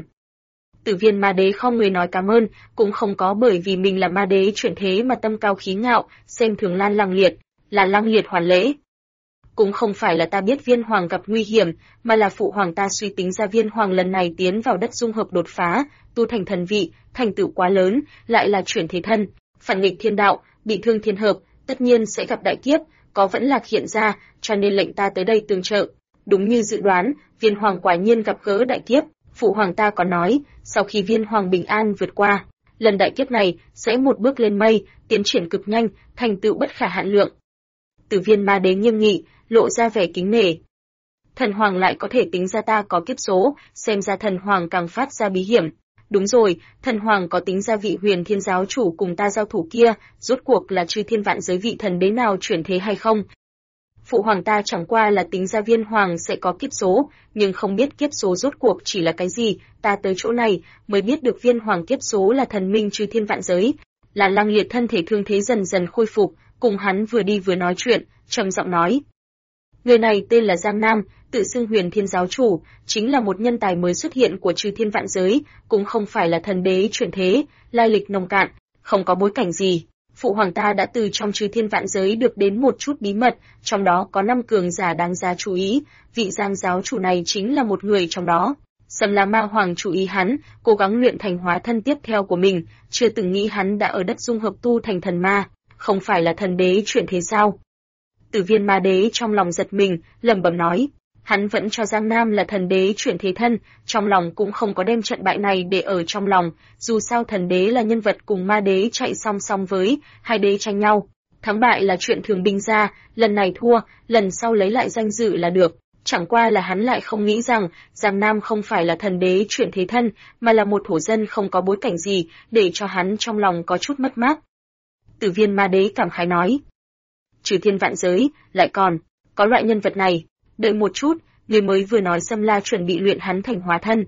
Tử Viên Ma Đế không người nói cảm ơn, cũng không có bởi vì mình là ma đế chuyển thế mà tâm cao khí ngạo, xem thường Lan Lang Liệt, là Lang Liệt hoàn lễ. Cũng không phải là ta biết Viên Hoàng gặp nguy hiểm, mà là phụ hoàng ta suy tính ra Viên Hoàng lần này tiến vào đất dung hợp đột phá, tu thành thần vị, thành tựu quá lớn, lại là chuyển thế thân, phản nghịch thiên đạo, bị thương thiên hợp, tất nhiên sẽ gặp đại kiếp, có vẫn lạc hiện ra, cho nên lệnh ta tới đây tương trợ. Đúng như dự đoán, Viên Hoàng quả nhiên gặp gỡ đại kiếp, phụ hoàng ta có nói, sau khi Viên Hoàng bình an vượt qua, lần đại kiếp này sẽ một bước lên mây, tiến triển cực nhanh, thành tựu bất khả hạn lượng. Tử Viên Ma Đế nghiêm nghị, lộ ra vẻ kính nể. Thần Hoàng lại có thể tính ra ta có kiếp số, xem ra Thần Hoàng càng phát ra bí hiểm. Đúng rồi, Thần Hoàng có tính ra vị Huyền Thiên giáo chủ cùng ta giao thủ kia, rốt cuộc là chư thiên vạn giới vị thần đế nào chuyển thế hay không? Phụ hoàng ta chẳng qua là tính ra Viên Hoàng sẽ có kiếp số, nhưng không biết kiếp số rốt cuộc chỉ là cái gì, ta tới chỗ này mới biết được Viên Hoàng kiếp số là thần minh chư thiên vạn giới. Là Lang Liệt thân thể thương thế dần dần khôi phục, cùng hắn vừa đi vừa nói chuyện, trầm giọng nói. Người này tên là Giang Nam, tự xưng Huyền Thiên giáo chủ, chính là một nhân tài mới xuất hiện của chư thiên vạn giới, cũng không phải là thần đế chuyển thế, lai lịch nông cạn, không có bối cảnh gì. Phụ hoàng ta đã từ trong chư thiên vạn giới được đến một chút bí mật, trong đó có 5 cường giả đáng giá chú ý, vị Giang giáo chủ này chính là một người trong đó. Sầm La Ma Hoàng chú ý hắn, cố gắng luyện thành hóa thân tiếp theo của mình, chưa từng nghĩ hắn đã ở đất dung hợp tu thành thần ma, không phải là thần đế chuyển thế sao? Tử Viên Ma Đế trong lòng giật mình, lẩm bẩm nói, hắn vẫn cho Giang Nam là thần đế chuyển thế thân, trong lòng cũng không có đem trận bại này để ở trong lòng, dù sao thần đế là nhân vật cùng ma đế chạy song song với, hai đế tranh nhau. Thắng bại là chuyện thường bình ra, lần này thua, lần sau lấy lại danh dự là được. Chẳng qua là hắn lại không nghĩ rằng Giang Nam không phải là thần đế chuyển thế thân, mà là một thổ dân không có bối cảnh gì, để cho hắn trong lòng có chút mất mát. Tử Viên Ma Đế cảm khái nói, trừ thiên vạn giới, lại còn có loại nhân vật này. Đợi một chút, người mới vừa nói Sâm La chuẩn bị luyện hắn thành hóa thân.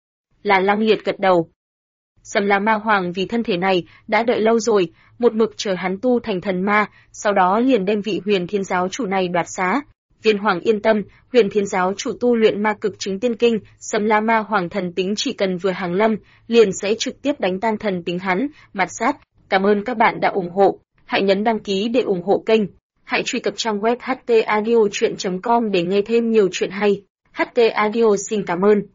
Là Lang Liệt gật đầu. Sâm La Ma Hoàng vì thân thể này đã đợi lâu rồi, một mực chờ hắn tu thành thần ma, sau đó liền đem vị Huyền Thiên giáo chủ này đoạt xá. Viên Hoàng yên tâm, Huyền Thiên giáo chủ tu luyện ma cực chứng tiên kinh, Sâm La Ma Hoàng thần tính chỉ cần vừa hàng lâm, liền sẽ trực tiếp đánh tan thần tính hắn, mặt sát. Cảm ơn các bạn đã ủng hộ, hãy nhấn đăng ký để ủng hộ kênh. Hãy truy cập trang web htaudio.com để nghe thêm nhiều chuyện hay. HT Audio xin cảm ơn.